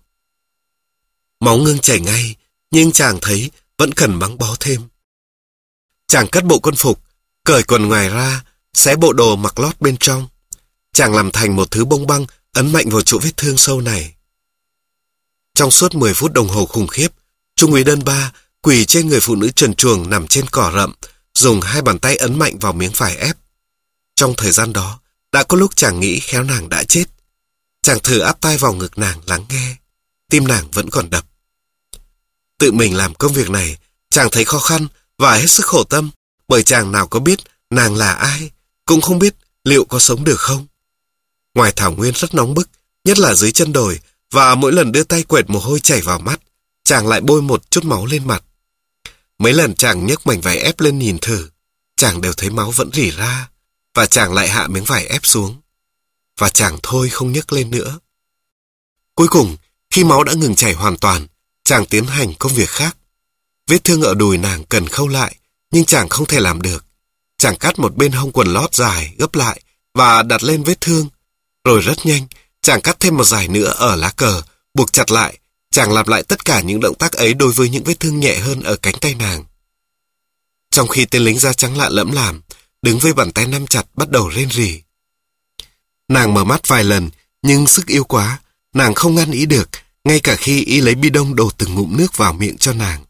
Máu ngưng chảy ngay, nhưng chàng thấy vẫn cần băng bó thêm. Chàng cất bộ quân phục, cởi quần ngoài ra, xé bộ đồ mặc lót bên trong. Chàng làm thành một thứ bông băng ấn mạnh vào chỗ vết thương sâu này. Trong suốt mười phút đồng hồ khủng khiếp, Trung úy Đơn Ba quỳ trên người phụ nữ trần truồng nằm trên cỏ rậm, dùng hai bàn tay ấn mạnh vào miếng vải ép. Trong thời gian đó, đã có lúc chàng nghĩ khéo nàng đã chết. Chàng thử áp tai vào ngực nàng lắng nghe, tim nàng vẫn còn đập. Tự mình làm công việc này, chàng thấy khó khăn và hết sức khổ tâm, bởi chàng nào có biết nàng là ai, cũng không biết liệu có sống được không. Ngoài thảo nguyên rất nóng bức, nhất là dưới chân đồi, và mỗi lần đưa tay quệt mồ hôi chảy vào mắt, chàng lại bôi một chút máu lên mặt. Mấy lần chàng nhấc mảnh vải ép lên nhìn thử, chàng đều thấy máu vẫn rỉ ra, và chàng lại hạ miếng vải ép xuống. Và chàng thôi không nhấc lên nữa. Cuối cùng, khi máu đã ngừng chảy hoàn toàn, chàng tiến hành công việc khác. Vết thương ở đùi nàng cần khâu lại, nhưng chàng không thể làm được. Chàng cắt một bên hông quần lót dài, gấp lại, và đặt lên vết thương. Rồi rất nhanh, chàng cắt thêm một dải nữa ở lá cờ, buộc chặt lại. Chàng làm lại tất cả những động tác ấy đối với những vết thương nhẹ hơn ở cánh tay nàng. Trong khi tên lính da trắng lạ lẫm làm, đứng với bàn tay nắm chặt bắt đầu rên rỉ. Nàng mở mắt vài lần, nhưng sức yếu quá, nàng không ngăn ý được, ngay cả khi y lấy bi đông đổ từng ngụm nước vào miệng cho nàng.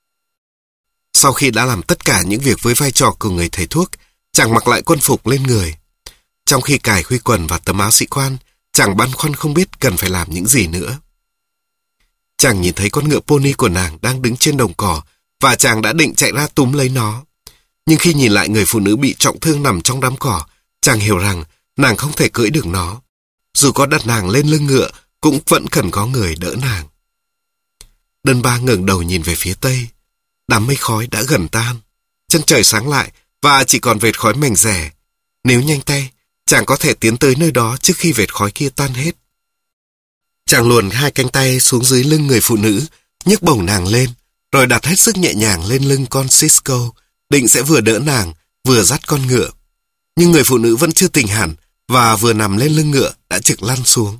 Sau khi đã làm tất cả những việc với vai trò của người thầy thuốc, chàng mặc lại quân phục lên người. Trong khi cài khuy quần và tấm áo sĩ quan, chàng băn khoăn không biết cần phải làm những gì nữa. Chàng nhìn thấy con ngựa pony của nàng đang đứng trên đồng cỏ, và chàng đã định chạy ra túm lấy nó. Nhưng khi nhìn lại người phụ nữ bị trọng thương nằm trong đám cỏ, chàng hiểu rằng nàng không thể cưỡi được nó. Dù có đặt nàng lên lưng ngựa, cũng vẫn cần có người đỡ nàng. Đơn Ba ngẩng đầu nhìn về phía tây. Đám mây khói đã gần tan, chân trời sáng lại và chỉ còn vệt khói mảnh rẻ. Nếu nhanh tay, chàng có thể tiến tới nơi đó trước khi vệt khói kia tan hết. Chàng luồn hai cánh tay xuống dưới lưng người phụ nữ, nhấc bổng nàng lên, rồi đặt hết sức nhẹ nhàng lên lưng con Cisco, định sẽ vừa đỡ nàng, vừa dắt con ngựa. Nhưng người phụ nữ vẫn chưa tỉnh hẳn, và vừa nằm lên lưng ngựa đã trực lăn xuống.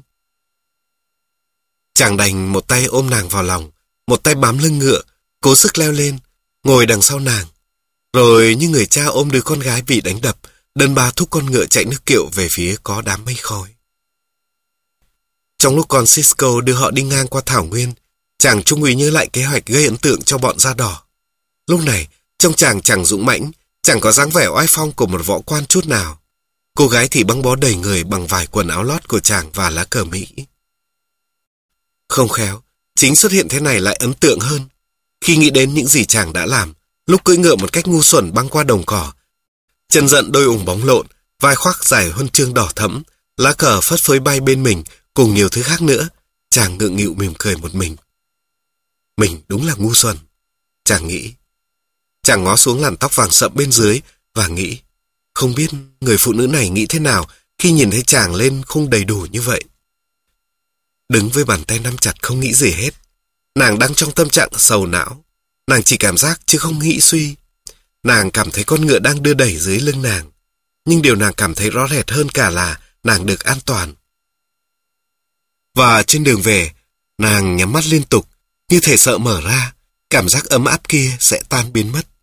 Chàng đành một tay ôm nàng vào lòng, một tay bám lưng ngựa, cố sức leo lên, ngồi đằng sau nàng. Rồi như người cha ôm đứa con gái bị đánh đập, Đơn Ba thúc con ngựa chạy nước kiệu về phía có đám mây khói. Trong lúc con Cisco đưa họ đi ngang qua thảo nguyên, chàng trung úy nhớ lại kế hoạch gây ấn tượng cho bọn da đỏ. Lúc này, trông chàng chẳng dũng mãnh, chẳng có dáng vẻ oai phong của một võ quan chút nào. Cô gái thì băng bó đầy người bằng vải quần áo lót của chàng và lá cờ Mỹ. Không khéo, chính xuất hiện thế này lại ấn tượng hơn. Khi nghĩ đến những gì chàng đã làm, lúc cưỡi ngựa một cách ngu xuẩn băng qua đồng cỏ, chân giận đôi ủng bóng lộn, vai khoác giải huân chương đỏ thẫm, lá cờ phất phới bay bên mình, cùng nhiều thứ khác nữa, chàng ngượng nghịu mỉm cười một mình. Mình đúng là ngu xuẩn, chàng nghĩ. Chàng ngó xuống làn tóc vàng sậm bên dưới và nghĩ, không biết người phụ nữ này nghĩ thế nào khi nhìn thấy chàng lên khung đầy đủ như vậy. Đứng với bàn tay nắm chặt không nghĩ gì hết. Nàng đang trong tâm trạng sầu não. Nàng chỉ cảm giác chứ không nghĩ suy. Nàng cảm thấy con ngựa đang đưa đẩy dưới lưng nàng. Nhưng điều nàng cảm thấy rõ rệt hơn cả là nàng được an toàn. Và trên đường về, nàng nhắm mắt liên tục, như thể sợ mở ra, cảm giác ấm áp kia sẽ tan biến mất.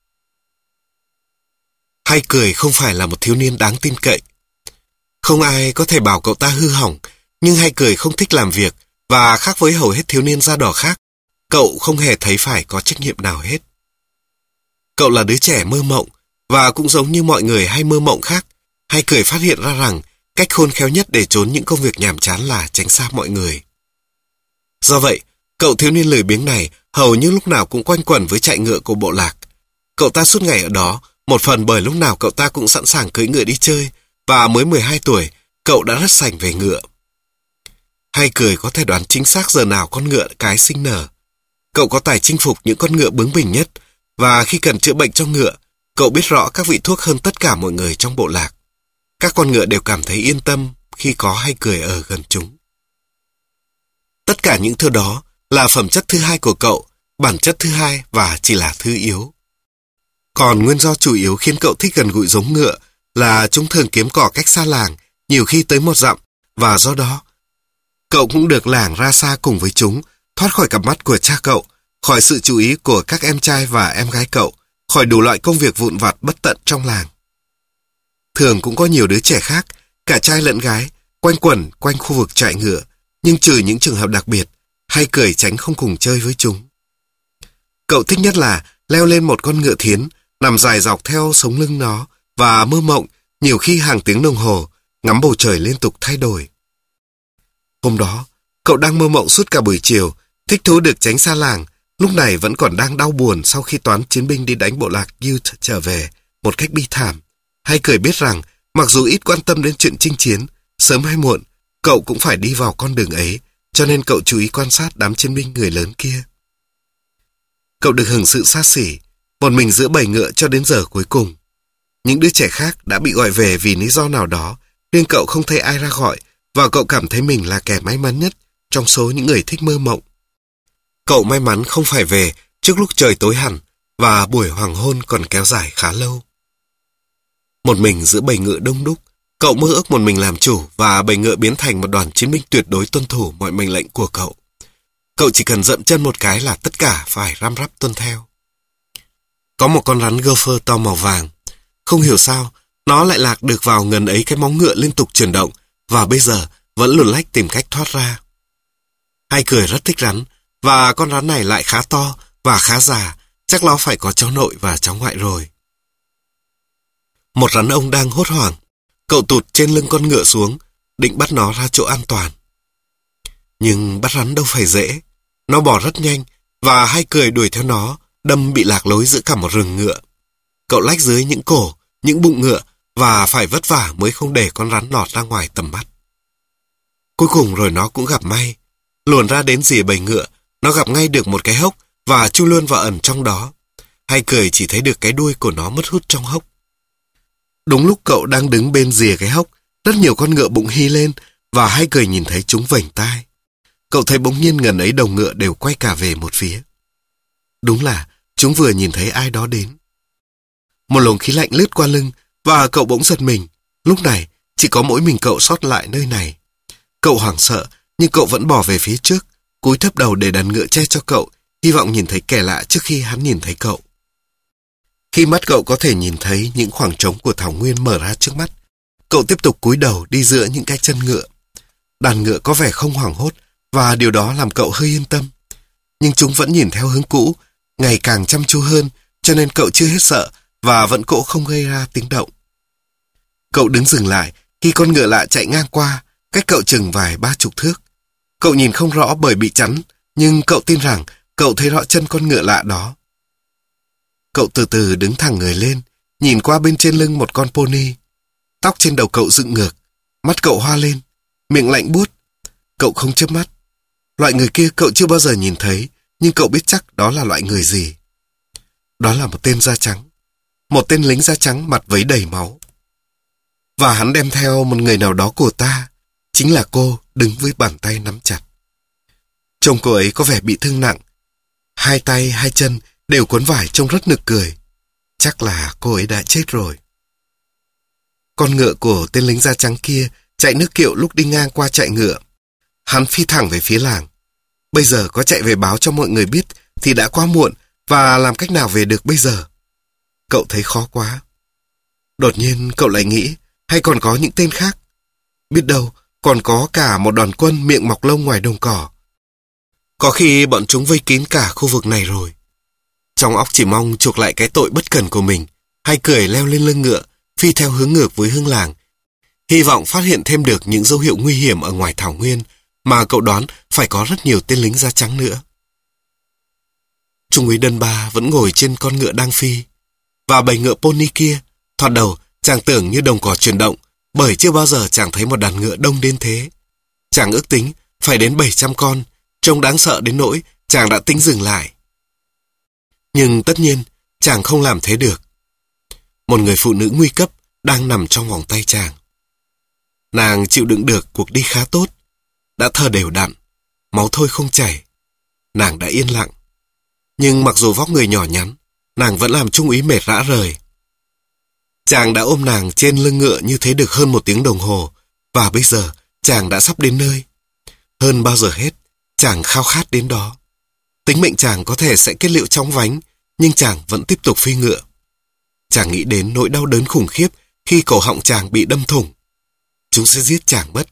Hay Cười không phải là một thiếu niên đáng tin cậy. Không ai có thể bảo cậu ta hư hỏng, nhưng Hay Cười không thích làm việc, và khác với hầu hết thiếu niên da đỏ khác, cậu không hề thấy phải có trách nhiệm nào hết. Cậu là đứa trẻ mơ mộng, và cũng giống như mọi người hay mơ mộng khác, Hay Cười phát hiện ra rằng cách khôn khéo nhất để trốn những công việc nhàm chán là tránh xa mọi người. Do vậy, Cậu thiếu niên lười biếng này hầu như lúc nào cũng quanh quẩn với chạy ngựa của bộ lạc. Cậu ta suốt ngày ở đó, một phần bởi lúc nào cậu ta cũng sẵn sàng cưỡi ngựa đi chơi, và mới mười hai tuổi, cậu đã rất sành về ngựa. Hay cười có thể đoán chính xác giờ nào con ngựa cái sinh nở. Cậu có tài chinh phục những con ngựa bướng bỉnh nhất, và khi cần chữa bệnh cho ngựa, cậu biết rõ các vị thuốc hơn tất cả mọi người trong bộ lạc. Các con ngựa đều cảm thấy yên tâm khi có Hay cười ở gần chúng. Tất cả những thứ đó là phẩm chất thứ hai của cậu, bản chất thứ hai và chỉ là thứ yếu. Còn nguyên do chủ yếu khiến cậu thích gần gũi giống ngựa là chúng thường kiếm cỏ cách xa làng, nhiều khi tới một dặm, và do đó cậu cũng được lảng ra xa cùng với chúng, thoát khỏi cặp mắt của cha cậu, khỏi sự chú ý của các em trai và em gái cậu, khỏi đủ loại công việc vụn vặt bất tận trong làng. Thường cũng có nhiều đứa trẻ khác, cả trai lẫn gái, quanh quẩn quanh khu vực trại ngựa, nhưng trừ những trường hợp đặc biệt, Hay cười tránh không cùng chơi với chúng. Cậu thích nhất là leo lên một con ngựa thiến, nằm dài dọc theo sống lưng nó và mơ mộng, nhiều khi hàng tiếng đồng hồ, ngắm bầu trời liên tục thay đổi. Hôm đó, cậu đang mơ mộng suốt cả buổi chiều, thích thú được tránh xa làng, lúc này vẫn còn đang đau buồn sau khi toán chiến binh đi đánh bộ lạc Ute trở về một cách bi thảm. Hay cười biết rằng, mặc dù ít quan tâm đến chuyện chinh chiến, sớm hay muộn, cậu cũng phải đi vào con đường ấy, cho nên cậu chú ý quan sát đám chiến binh người lớn kia. Cậu được hưởng sự xa xỉ, một mình giữa bầy ngựa cho đến giờ cuối cùng. Những đứa trẻ khác đã bị gọi về vì lý do nào đó, nên cậu không thấy ai ra gọi, và cậu cảm thấy mình là kẻ may mắn nhất trong số những người thích mơ mộng. Cậu may mắn không phải về trước lúc trời tối hẳn, và buổi hoàng hôn còn kéo dài khá lâu. Một mình giữa bầy ngựa đông đúc, cậu mơ ước một mình làm chủ và bầy ngựa biến thành một đoàn chiến binh tuyệt đối tuân thủ mọi mệnh lệnh của cậu. Cậu chỉ cần dậm chân một cái là tất cả phải răm rắp tuân theo. Có một con rắn gopher to màu vàng. Không hiểu sao, nó lại lạc được vào ngần ấy cái móng ngựa liên tục chuyển động, và bây giờ vẫn luồn lách tìm cách thoát ra. Hay cười rất thích rắn, và con rắn này lại khá to và khá già, chắc nó phải có cháu nội và cháu ngoại rồi. Một rắn ông đang hốt hoảng. Cậu tụt trên lưng con ngựa xuống, định bắt nó ra chỗ an toàn. Nhưng bắt rắn đâu phải dễ. Nó bỏ rất nhanh, và Hay cười đuổi theo nó, đâm bị lạc lối giữa cả một rừng ngựa. Cậu lách dưới những cổ, những bụng ngựa, và phải vất vả mới không để con rắn lọt ra ngoài tầm mắt. Cuối cùng rồi nó cũng gặp may. Luồn ra đến rìa bầy ngựa, nó gặp ngay được một cái hốc, và chui luôn vào ẩn trong đó. Hay cười chỉ thấy được cái đuôi của nó mất hút trong hốc. Đúng lúc cậu đang đứng bên rìa cái hốc, rất nhiều con ngựa bụng hi lên, và Hay cười nhìn thấy chúng vểnh tai. Cậu thấy bỗng nhiên ngần ấy đầu ngựa đều quay cả về một phía. Đúng là chúng vừa nhìn thấy ai đó đến. Một luồng khí lạnh lướt qua lưng, và cậu bỗng giật mình. Lúc này chỉ có mỗi mình cậu sót lại nơi này. Cậu hoảng sợ, nhưng cậu vẫn bỏ về phía trước, cúi thấp đầu để đàn ngựa che cho cậu, hy vọng nhìn thấy kẻ lạ trước khi hắn nhìn thấy cậu. Khi mắt cậu có thể nhìn thấy những khoảng trống của thảo nguyên mở ra trước mắt, cậu tiếp tục cúi đầu đi giữa những cái chân ngựa. Đàn ngựa có vẻ không hoảng hốt, và điều đó làm cậu hơi yên tâm. Nhưng chúng vẫn nhìn theo hướng cũ, ngày càng chăm chú hơn, cho nên cậu chưa hết sợ, và vẫn cỗ không gây ra tiếng động. Cậu đứng dừng lại khi con ngựa lạ chạy ngang qua, cách cậu chừng vài ba chục thước. Cậu nhìn không rõ bởi bị chắn, nhưng cậu tin rằng cậu thấy rõ chân con ngựa lạ đó. Cậu từ từ đứng thẳng người lên, nhìn qua bên trên lưng một con pony. Tóc trên đầu cậu dựng ngược, mắt cậu hoa lên, miệng lạnh buốt. Cậu không chớp mắt. Loại người kia cậu chưa bao giờ nhìn thấy, nhưng cậu biết chắc đó là loại người gì. Đó là một tên da trắng. Một tên lính da trắng mặt vấy đầy máu. Và hắn đem theo một người nào đó của ta. Chính là cô đứng với bàn tay nắm chặt. Trông cô ấy có vẻ bị thương nặng. Hai tay, hai chân đều cuốn vải trông rất nực cười. Chắc là cô ấy đã chết rồi. Con ngựa của tên lính da trắng kia chạy nước kiệu lúc đi ngang qua trại ngựa. Hắn phi thẳng về phía làng. Bây giờ có chạy về báo cho mọi người biết thì đã quá muộn, và làm cách nào về được bây giờ? Cậu thấy khó quá. Đột nhiên cậu lại nghĩ, hay còn có những tên khác? Biết đâu còn có cả một đoàn quân miệng mọc lông ngoài đồng cỏ. Có khi bọn chúng vây kín cả khu vực này rồi. Trong óc chỉ mong chuộc lại cái tội bất cẩn của mình, Hay cười leo lên lưng ngựa, phi theo hướng ngược với hướng làng. Hy vọng phát hiện thêm được những dấu hiệu nguy hiểm ở ngoài thảo nguyên, mà cậu đoán phải có rất nhiều tên lính da trắng nữa. Trung úy Đơn Ba vẫn ngồi trên con ngựa đang phi. Và bầy ngựa pony kia, thoạt đầu chàng tưởng như đồng cỏ chuyển động, bởi chưa bao giờ chàng thấy một đàn ngựa đông đến thế. Chàng ước tính phải đến bảy trăm con, trông đáng sợ đến nỗi chàng đã tính dừng lại. Nhưng tất nhiên, chàng không làm thế được. Một người phụ nữ nguy cấp đang nằm trong vòng tay chàng. Nàng chịu đựng được cuộc đi khá tốt, đã thở đều đặn, máu thôi không chảy. Nàng đã yên lặng. Nhưng mặc dù vóc người nhỏ nhắn, nàng vẫn làm Trung úy mệt rã rời. Chàng đã ôm nàng trên lưng ngựa như thế được hơn một tiếng đồng hồ, và bây giờ chàng đã sắp đến nơi. Hơn bao giờ hết, chàng khao khát đến đó. Tính mệnh chàng có thể sẽ kết liễu chóng vánh, nhưng chàng vẫn tiếp tục phi ngựa. Chàng nghĩ đến nỗi đau đớn khủng khiếp khi cổ họng chàng bị đâm thủng. Chúng sẽ giết chàng mất.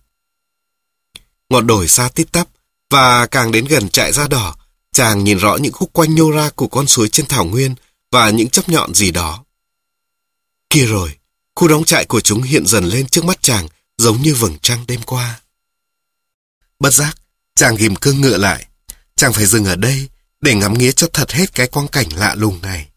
Ngọn đồi xa tít tắp, và càng đến gần trại da đỏ, chàng nhìn rõ những khúc quanh nhô ra của con suối trên thảo nguyên và những chóp nhọn gì đó. Kia rồi, khu đóng trại của chúng hiện dần lên trước mắt chàng giống như vầng trăng đêm qua. Bất giác, chàng ghìm cương ngựa lại. Chàng phải dừng ở đây để ngắm nghía cho thật hết cái quang cảnh lạ lùng này.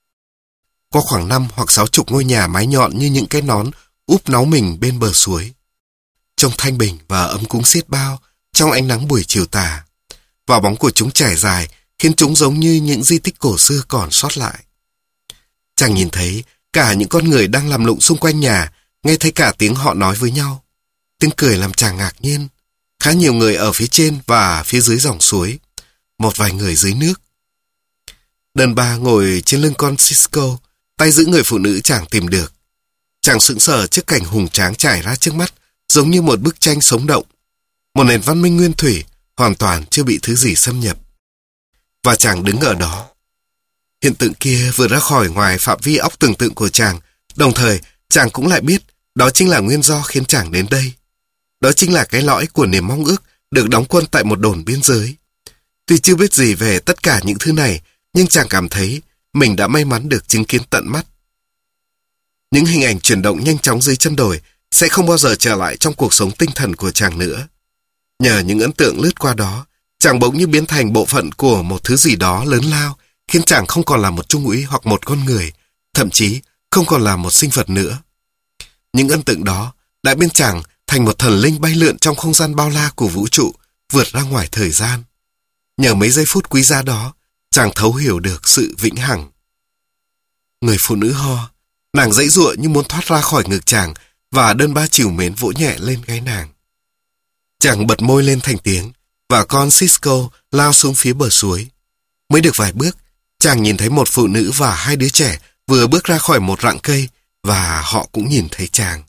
Có khoảng năm hoặc sáu chục ngôi nhà mái nhọn như những cái nón úp náu mình bên bờ suối. Trông thanh bình và ấm cúng xiết bao trong ánh nắng buổi chiều tà. Vào bóng của chúng trải dài khiến chúng giống như những di tích cổ xưa còn sót lại. Chàng nhìn thấy cả những con người đang làm lụng xung quanh nhà, nghe thấy cả tiếng họ nói với nhau. Tiếng cười làm chàng ngạc nhiên. Khá nhiều người ở phía trên và phía dưới dòng suối. Một vài người dưới nước. Đơn Ba ngồi trên lưng con Cisco, tay giữ người phụ nữ chàng tìm được. Chàng sững sờ trước cảnh hùng tráng trải ra trước mắt, giống như một bức tranh sống động. Một nền văn minh nguyên thủy, hoàn toàn chưa bị thứ gì xâm nhập. Và chàng đứng ở đó. Hiện tượng kia vừa ra khỏi ngoài phạm vi óc tưởng tượng của chàng, đồng thời chàng cũng lại biết đó chính là nguyên do khiến chàng đến đây. Đó chính là cái lõi của niềm mong ước được đóng quân tại một đồn biên giới. Tuy chưa biết gì về tất cả những thứ này, nhưng chàng cảm thấy mình đã may mắn được chứng kiến tận mắt. Những hình ảnh chuyển động nhanh chóng dưới chân đồi sẽ không bao giờ trở lại trong cuộc sống tinh thần của chàng nữa. Nhờ những ấn tượng lướt qua đó, chàng bỗng như biến thành bộ phận của một thứ gì đó lớn lao, khiến chàng không còn là một trung úy hoặc một con người, thậm chí không còn là một sinh vật nữa. Những ấn tượng đó đã biến chàng thành một thần linh bay lượn trong không gian bao la của vũ trụ, vượt ra ngoài thời gian. Nhờ mấy giây phút quý giá đó, chàng thấu hiểu được sự vĩnh hằng. Người phụ nữ ho, nàng giãy giụa như muốn thoát ra khỏi ngực chàng, và Đơn Ba trìu mến vỗ nhẹ lên gáy nàng. Chàng bật môi lên thành tiếng, và con Cisco lao xuống phía bờ suối. Mới được vài bước, chàng nhìn thấy một phụ nữ và hai đứa trẻ vừa bước ra khỏi một rặng cây, và họ cũng nhìn thấy chàng.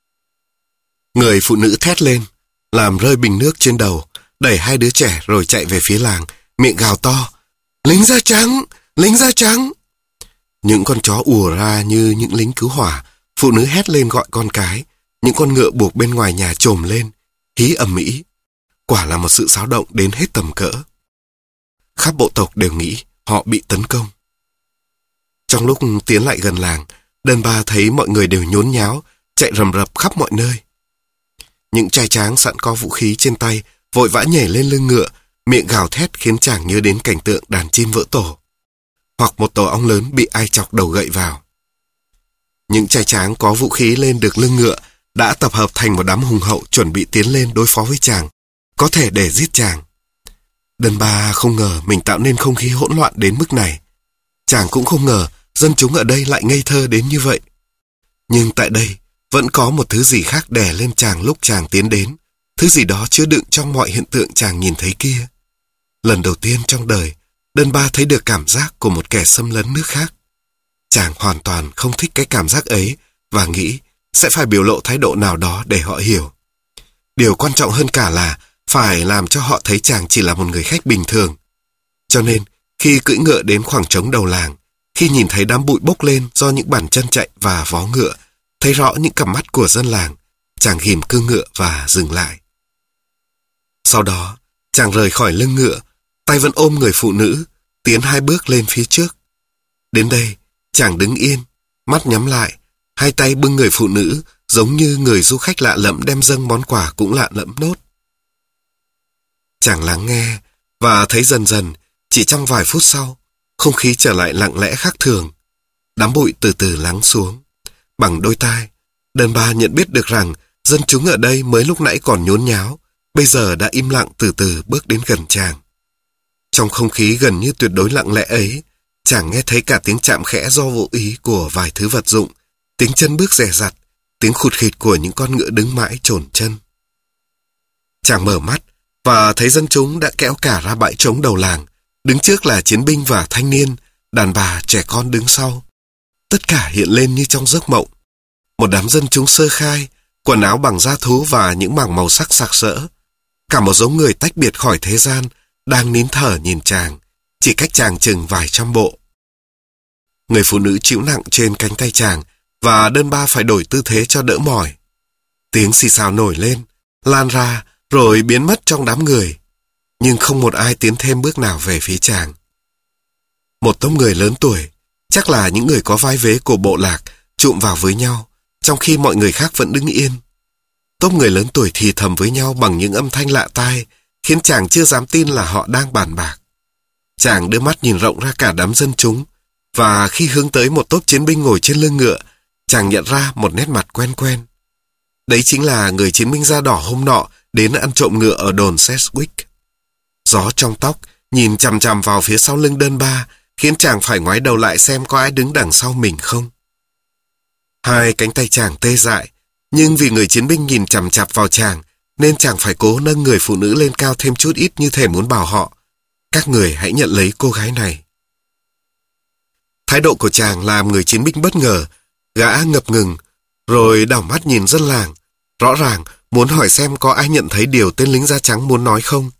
Người phụ nữ thét lên, làm rơi bình nước trên đầu, đẩy hai đứa trẻ rồi chạy về phía làng, miệng gào to: "Lính da trắng! Lính da trắng!" Những con chó ùa ra như những lính cứu hỏa. Phụ nữ hét lên gọi con cái. Những con ngựa buộc bên ngoài nhà chồm lên, hí ầm ĩ. Quả là một sự xáo động đến hết tầm cỡ. Khắp bộ tộc đều nghĩ họ bị tấn công. Trong lúc tiến lại gần làng, Đơn Ba thấy mọi người đều nhốn nháo, chạy rầm rập khắp mọi nơi. Những trai tráng sẵn có vũ khí trên tay vội vã nhảy lên lưng ngựa, miệng gào thét khiến chàng nhớ đến cảnh tượng đàn chim vỡ tổ, hoặc một tổ ong lớn bị ai chọc đầu gậy vào. Những trai tráng có vũ khí lên được lưng ngựa đã tập hợp thành một đám hùng hậu chuẩn bị tiến lên đối phó với chàng, có thể để giết chàng. Đơn Ba không ngờ mình tạo nên không khí hỗn loạn đến mức này. Chàng cũng không ngờ dân chúng ở đây lại ngây thơ đến như vậy. Nhưng tại đây vẫn có một thứ gì khác đè lên chàng lúc chàng tiến đến, thứ gì đó chứa đựng trong mọi hiện tượng chàng nhìn thấy kia. Lần đầu tiên trong đời, Đơn Ba thấy được cảm giác của một kẻ xâm lấn nước khác. Chàng hoàn toàn không thích cái cảm giác ấy và nghĩ sẽ phải biểu lộ thái độ nào đó để họ hiểu. Điều quan trọng hơn cả là phải làm cho họ thấy chàng chỉ là một người khách bình thường. Cho nên, khi cưỡi ngựa đến khoảng trống đầu làng, khi nhìn thấy đám bụi bốc lên do những bàn chân chạy và vó ngựa, thấy rõ những cặp mắt của dân làng, chàng ghìm cương ngựa và dừng lại. Sau đó, chàng rời khỏi lưng ngựa, tay vẫn ôm người phụ nữ, tiến hai bước lên phía trước. Đến đây, chàng đứng yên, mắt nhắm lại, hai tay bưng người phụ nữ, giống như người du khách lạ lẫm đem dâng món quà cũng lạ lẫm nốt. Chàng lắng nghe, và thấy dần dần, chỉ trong vài phút sau, không khí trở lại lặng lẽ khác thường. Đám bụi từ từ lắng xuống. Bằng đôi tai, đơn ba nhận biết được rằng dân chúng ở đây mới lúc nãy còn nhốn nháo, bây giờ đã im lặng từ từ bước đến gần chàng. Trong không khí gần như tuyệt đối lặng lẽ ấy, chàng nghe thấy cả tiếng chạm khẽ do vô ý của vài thứ vật dụng, tiếng chân bước dè dặt, tiếng khụt khịt của những con ngựa đứng mãi chổn chân. Chàng mở mắt và thấy dân chúng đã kéo cả ra bãi trống đầu làng, đứng trước là chiến binh và thanh niên, đàn bà, trẻ con đứng sau. Tất cả hiện lên như trong giấc mộng. Một đám dân chúng sơ khai, quần áo bằng da thú và những mảng màu sắc sặc sỡ. Cả một giống người tách biệt khỏi thế gian, đang nín thở nhìn chàng, chỉ cách chàng chừng vài trăm bộ. Người phụ nữ chịu nặng trên cánh tay chàng, và đơn ba phải đổi tư thế cho đỡ mỏi. Tiếng xì xào nổi lên, lan ra, rồi biến mất trong đám người. Nhưng không một ai tiến thêm bước nào về phía chàng. Một tốp người lớn tuổi, chắc là những người có vai vế của bộ lạc, chụm vào với nhau, trong khi mọi người khác vẫn đứng yên. Tốp người lớn tuổi thì thầm với nhau bằng những âm thanh lạ tai, khiến chàng chưa dám tin là họ đang bàn bạc. Chàng đưa mắt nhìn rộng ra cả đám dân chúng, và khi hướng tới một tốp chiến binh ngồi trên lưng ngựa, chàng nhận ra một nét mặt quen quen. Đấy chính là người chiến binh da đỏ hôm nọ đến ăn trộm ngựa ở đồn Sedgwick. Gió trong tóc, nhìn chằm chằm vào phía sau lưng đơn ba, khiến chàng phải ngoái đầu lại xem có ai đứng đằng sau mình không. Hai cánh tay chàng tê dại, nhưng vì người chiến binh nhìn chằm chằm vào chàng, nên chàng phải cố nâng người phụ nữ lên cao thêm chút ít như thể muốn bảo họ, các người hãy nhận lấy cô gái này. Thái độ của chàng làm người chiến binh bất ngờ, gã ngập ngừng, rồi đảo mắt nhìn dân làng, rõ ràng muốn hỏi xem có ai nhận thấy điều tên lính da trắng muốn nói không.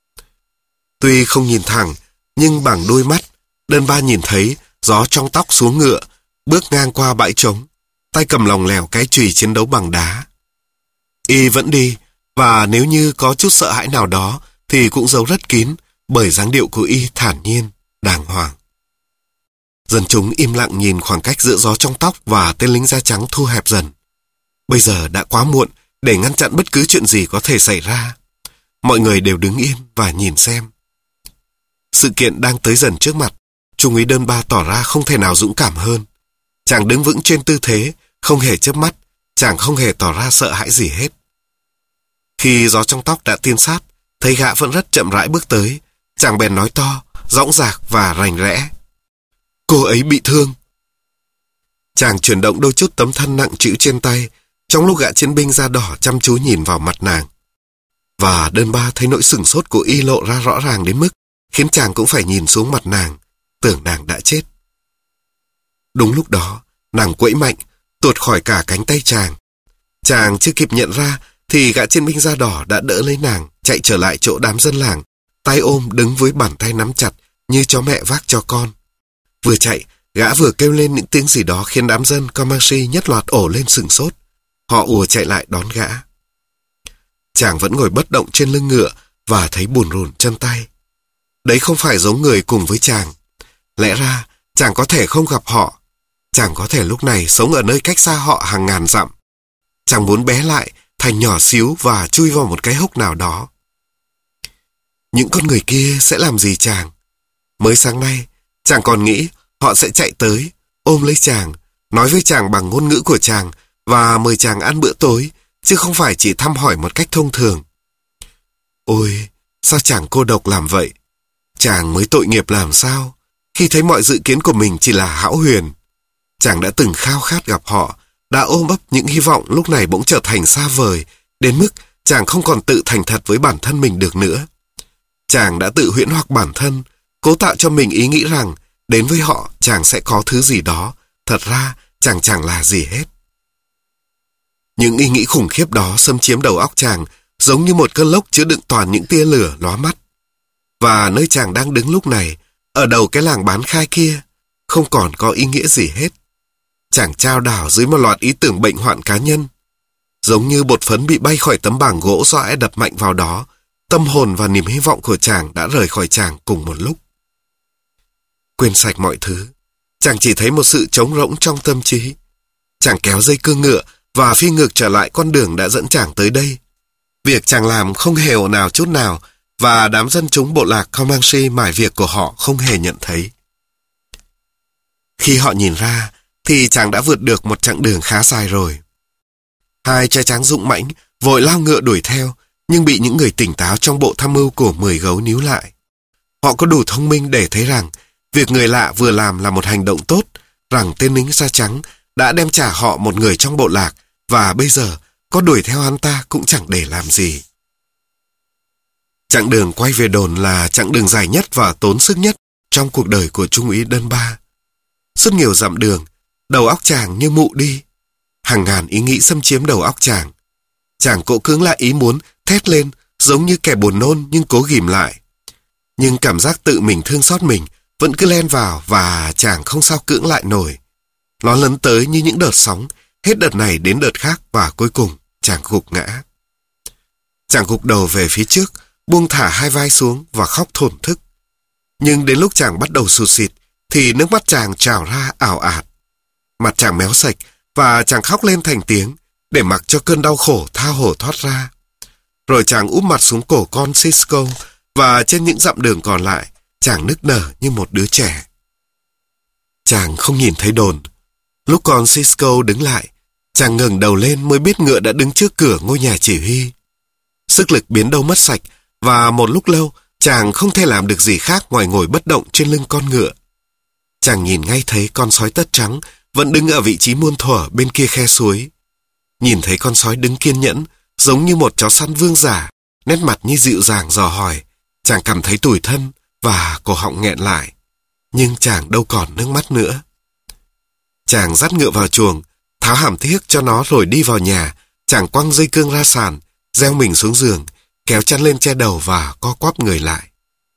Tuy không nhìn thẳng, nhưng bằng đôi mắt, đơn ba nhìn thấy gió trong tóc xuống ngựa, bước ngang qua bãi trống, tay cầm lòng lèo cái chùy chiến đấu bằng đá. Y vẫn đi, và nếu như có chút sợ hãi nào đó, thì cũng giấu rất kín, bởi dáng điệu của Y thản nhiên, đàng hoàng. Dân chúng im lặng nhìn khoảng cách giữa gió trong tóc và tên lính da trắng thu hẹp dần. Bây giờ đã quá muộn để ngăn chặn bất cứ chuyện gì có thể xảy ra. Mọi người đều đứng yên và nhìn xem. Sự kiện đang tới dần trước mặt. Trung úy đơn ba tỏ ra không thể nào dũng cảm hơn. Chàng đứng vững trên tư thế, không hề chớp mắt, chàng không hề tỏ ra sợ hãi gì hết. Khi gió trong tóc đã tiến sát, thấy gã vẫn rất chậm rãi bước tới, chàng bèn nói to, dõng dạc và rành rẽ. Cô ấy bị thương. Chàng chuyển động đôi chút tấm thân nặng trĩu trên tay, trong lúc gã chiến binh da đỏ chăm chú nhìn vào mặt nàng. Và đơn ba thấy nỗi sửng sốt của Y lộ ra rõ ràng đến mức khiến chàng cũng phải nhìn xuống mặt nàng, tưởng nàng đã chết. Đúng lúc đó, nàng quẫy mạnh, tuột khỏi cả cánh tay chàng. Chàng chưa kịp nhận ra thì gã chiến binh da đỏ đã đỡ lấy nàng, chạy trở lại chỗ đám dân làng, tay ôm đứng với bàn tay nắm chặt như chó mẹ vác cho con. Vừa chạy, gã vừa kêu lên những tiếng gì đó khiến đám dân Comanche nhất loạt ổ lên sửng sốt. Họ ùa chạy lại đón gã. Chàng vẫn ngồi bất động trên lưng ngựa và thấy bùn rùn chân tay. Đấy không phải giống người cùng với chàng. Lẽ ra, chàng có thể không gặp họ. Chàng có thể lúc này sống ở nơi cách xa họ hàng ngàn dặm. Chàng muốn bé lại, thành nhỏ xíu và chui vào một cái hốc nào đó. Những con người kia sẽ làm gì chàng? Mới sáng nay, chàng còn nghĩ họ sẽ chạy tới, ôm lấy chàng, nói với chàng bằng ngôn ngữ của chàng và mời chàng ăn bữa tối, chứ không phải chỉ thăm hỏi một cách thông thường. Ôi, sao chàng cô độc làm vậy? Chàng mới tội nghiệp làm sao, khi thấy mọi dự kiến của mình chỉ là hão huyền. Chàng đã từng khao khát gặp họ, đã ôm ấp những hy vọng lúc này bỗng trở thành xa vời, đến mức chàng không còn tự thành thật với bản thân mình được nữa. Chàng đã tự huyễn hoặc bản thân, cố tạo cho mình ý nghĩ rằng đến với họ chàng sẽ có thứ gì đó, thật ra chàng chẳng là gì hết. Những ý nghĩ khủng khiếp đó xâm chiếm đầu óc chàng, giống như một cơn lốc chứa đựng toàn những tia lửa lóa mắt. Và nơi chàng đang đứng lúc này, ở đầu cái làng bán khai kia, không còn có ý nghĩa gì hết. Chàng trao đảo dưới một loạt ý tưởng bệnh hoạn cá nhân. Giống như bột phấn bị bay khỏi tấm bảng gỗ do ai đập mạnh vào đó, tâm hồn và niềm hy vọng của chàng đã rời khỏi chàng cùng một lúc. Quên sạch mọi thứ, chàng chỉ thấy một sự trống rỗng trong tâm trí. Chàng kéo dây cương ngựa và phi ngược trở lại con đường đã dẫn chàng tới đây. Việc chàng làm không hề ồn ào chút nào, và đám dân chúng bộ lạc Comanche mải việc của họ không hề nhận thấy. Khi họ nhìn ra, thì chàng đã vượt được một chặng đường khá dài rồi. Hai trai tráng dũng mãnh vội lao ngựa đuổi theo, nhưng bị những người tỉnh táo trong bộ tham mưu của mười gấu níu lại. Họ có đủ thông minh để thấy rằng việc người lạ vừa làm là một hành động tốt, rằng tên lính da trắng đã đem trả họ một người trong bộ lạc, và bây giờ có đuổi theo hắn ta cũng chẳng để làm gì. Chặng đường quay về đồn là chặng đường dài nhất và tốn sức nhất trong cuộc đời của Trung úy Đơn Ba. Suốt nhiều dặm đường, đầu óc chàng như mụ đi. Hàng ngàn ý nghĩ xâm chiếm đầu óc chàng. Chàng cố cưỡng lại ý muốn thét lên giống như kẻ buồn nôn nhưng cố ghìm lại. Nhưng cảm giác tự mình thương xót mình vẫn cứ len vào và chàng không sao cưỡng lại nổi. Nó lấn tới như những đợt sóng, hết đợt này đến đợt khác và cuối cùng chàng gục ngã. Chàng gục đầu về phía trước, buông thả hai vai xuống và khóc thổn thức. Nhưng đến lúc chàng bắt đầu sụt sịt thì nước mắt chàng trào ra ảo ạt. Mặt chàng méo sạch và chàng khóc lên thành tiếng để mặc cho cơn đau khổ tha hồ thoát ra. Rồi chàng úp mặt xuống cổ con Cisco và trên những dặm đường còn lại chàng nức nở như một đứa trẻ. Chàng không nhìn thấy đồn. Lúc con Cisco đứng lại, chàng ngẩng đầu lên mới biết ngựa đã đứng trước cửa ngôi nhà chỉ huy. Sức lực biến đâu mất sạch và một lúc lâu chàng không thể làm được gì khác ngoài ngồi bất động trên lưng con ngựa. Chàng nhìn ngay thấy con sói tất trắng vẫn đứng ở vị trí muôn thuở bên kia khe suối. Nhìn thấy con sói đứng kiên nhẫn, giống như một chó săn vương giả, nét mặt như dịu dàng dò hỏi. Chàng cảm thấy tủi thân và cổ họng nghẹn lại. Nhưng chàng đâu còn nước mắt nữa. Chàng dắt ngựa vào chuồng, tháo hàm thiếc cho nó rồi đi vào nhà. Chàng quăng dây cương ra sàn, gieo mình xuống giường, kéo chăn lên che đầu và co quắp người lại.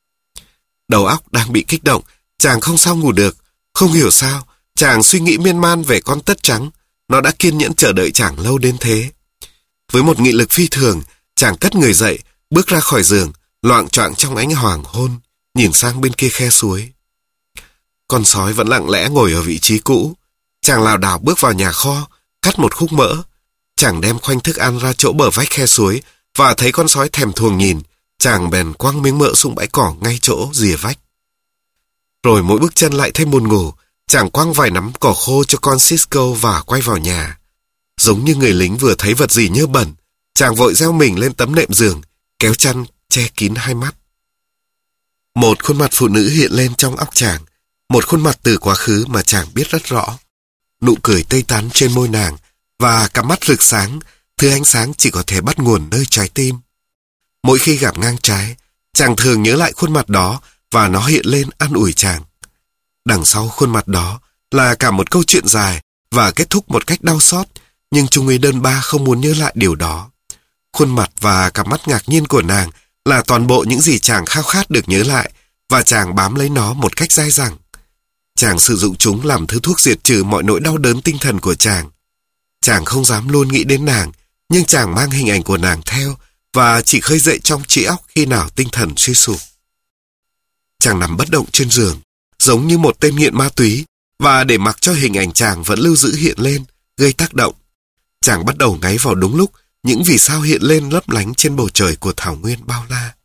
Đầu óc đang bị kích động, chàng không sao ngủ được. Không hiểu sao, chàng suy nghĩ miên man về con tất trắng. Nó đã kiên nhẫn chờ đợi chàng lâu đến thế. Với một nghị lực phi thường, chàng cất người dậy, bước ra khỏi giường, loạng choạng trong ánh hoàng hôn, nhìn sang bên kia khe suối. Con sói vẫn lặng lẽ ngồi ở vị trí cũ. Chàng lảo đảo bước vào nhà kho, cắt một khúc mỡ. Chàng đem khoanh thức ăn ra chỗ bờ vách khe suối và thấy con sói thèm thuồng nhìn. Chàng bèn quăng miếng mỡ xuống bãi cỏ ngay chỗ rìa vách. Rồi mỗi bước chân lại thêm buồn ngủ, chàng quăng vài nắm cỏ khô cho con Cisco và quay vào nhà. Giống như người lính vừa thấy vật gì nhơ bẩn, chàng vội gieo mình lên tấm nệm giường, kéo chăn che kín hai mắt. Một khuôn mặt phụ nữ hiện lên trong óc chàng, một khuôn mặt từ quá khứ mà chàng biết rất rõ. Nụ cười tươi tắn trên môi nàng và cặp mắt rực sáng, thứ ánh sáng chỉ có thể bắt nguồn nơi trái tim. Mỗi khi gặp ngang trái, chàng thường nhớ lại khuôn mặt đó và nó hiện lên an ủi chàng. Đằng sau khuôn mặt đó là cả một câu chuyện dài và kết thúc một cách đau xót, nhưng Trung úy Đơn Ba không muốn nhớ lại điều đó. Khuôn mặt và cặp mắt ngạc nhiên của nàng là toàn bộ những gì chàng khao khát được nhớ lại, và chàng bám lấy nó một cách dai dẳng. Chàng sử dụng chúng làm thứ thuốc diệt trừ mọi nỗi đau đớn tinh thần của chàng. Chàng không dám luôn nghĩ đến nàng, nhưng chàng mang hình ảnh của nàng theo và chỉ khơi dậy trong trí óc khi nào tinh thần suy sụp. Chàng nằm bất động trên giường, giống như một tên nghiện ma túy, và để mặc cho hình ảnh chàng vẫn lưu giữ hiện lên, gây tác động. Chàng bắt đầu ngáy vào đúng lúc những vì sao hiện lên lấp lánh trên bầu trời của thảo nguyên bao la.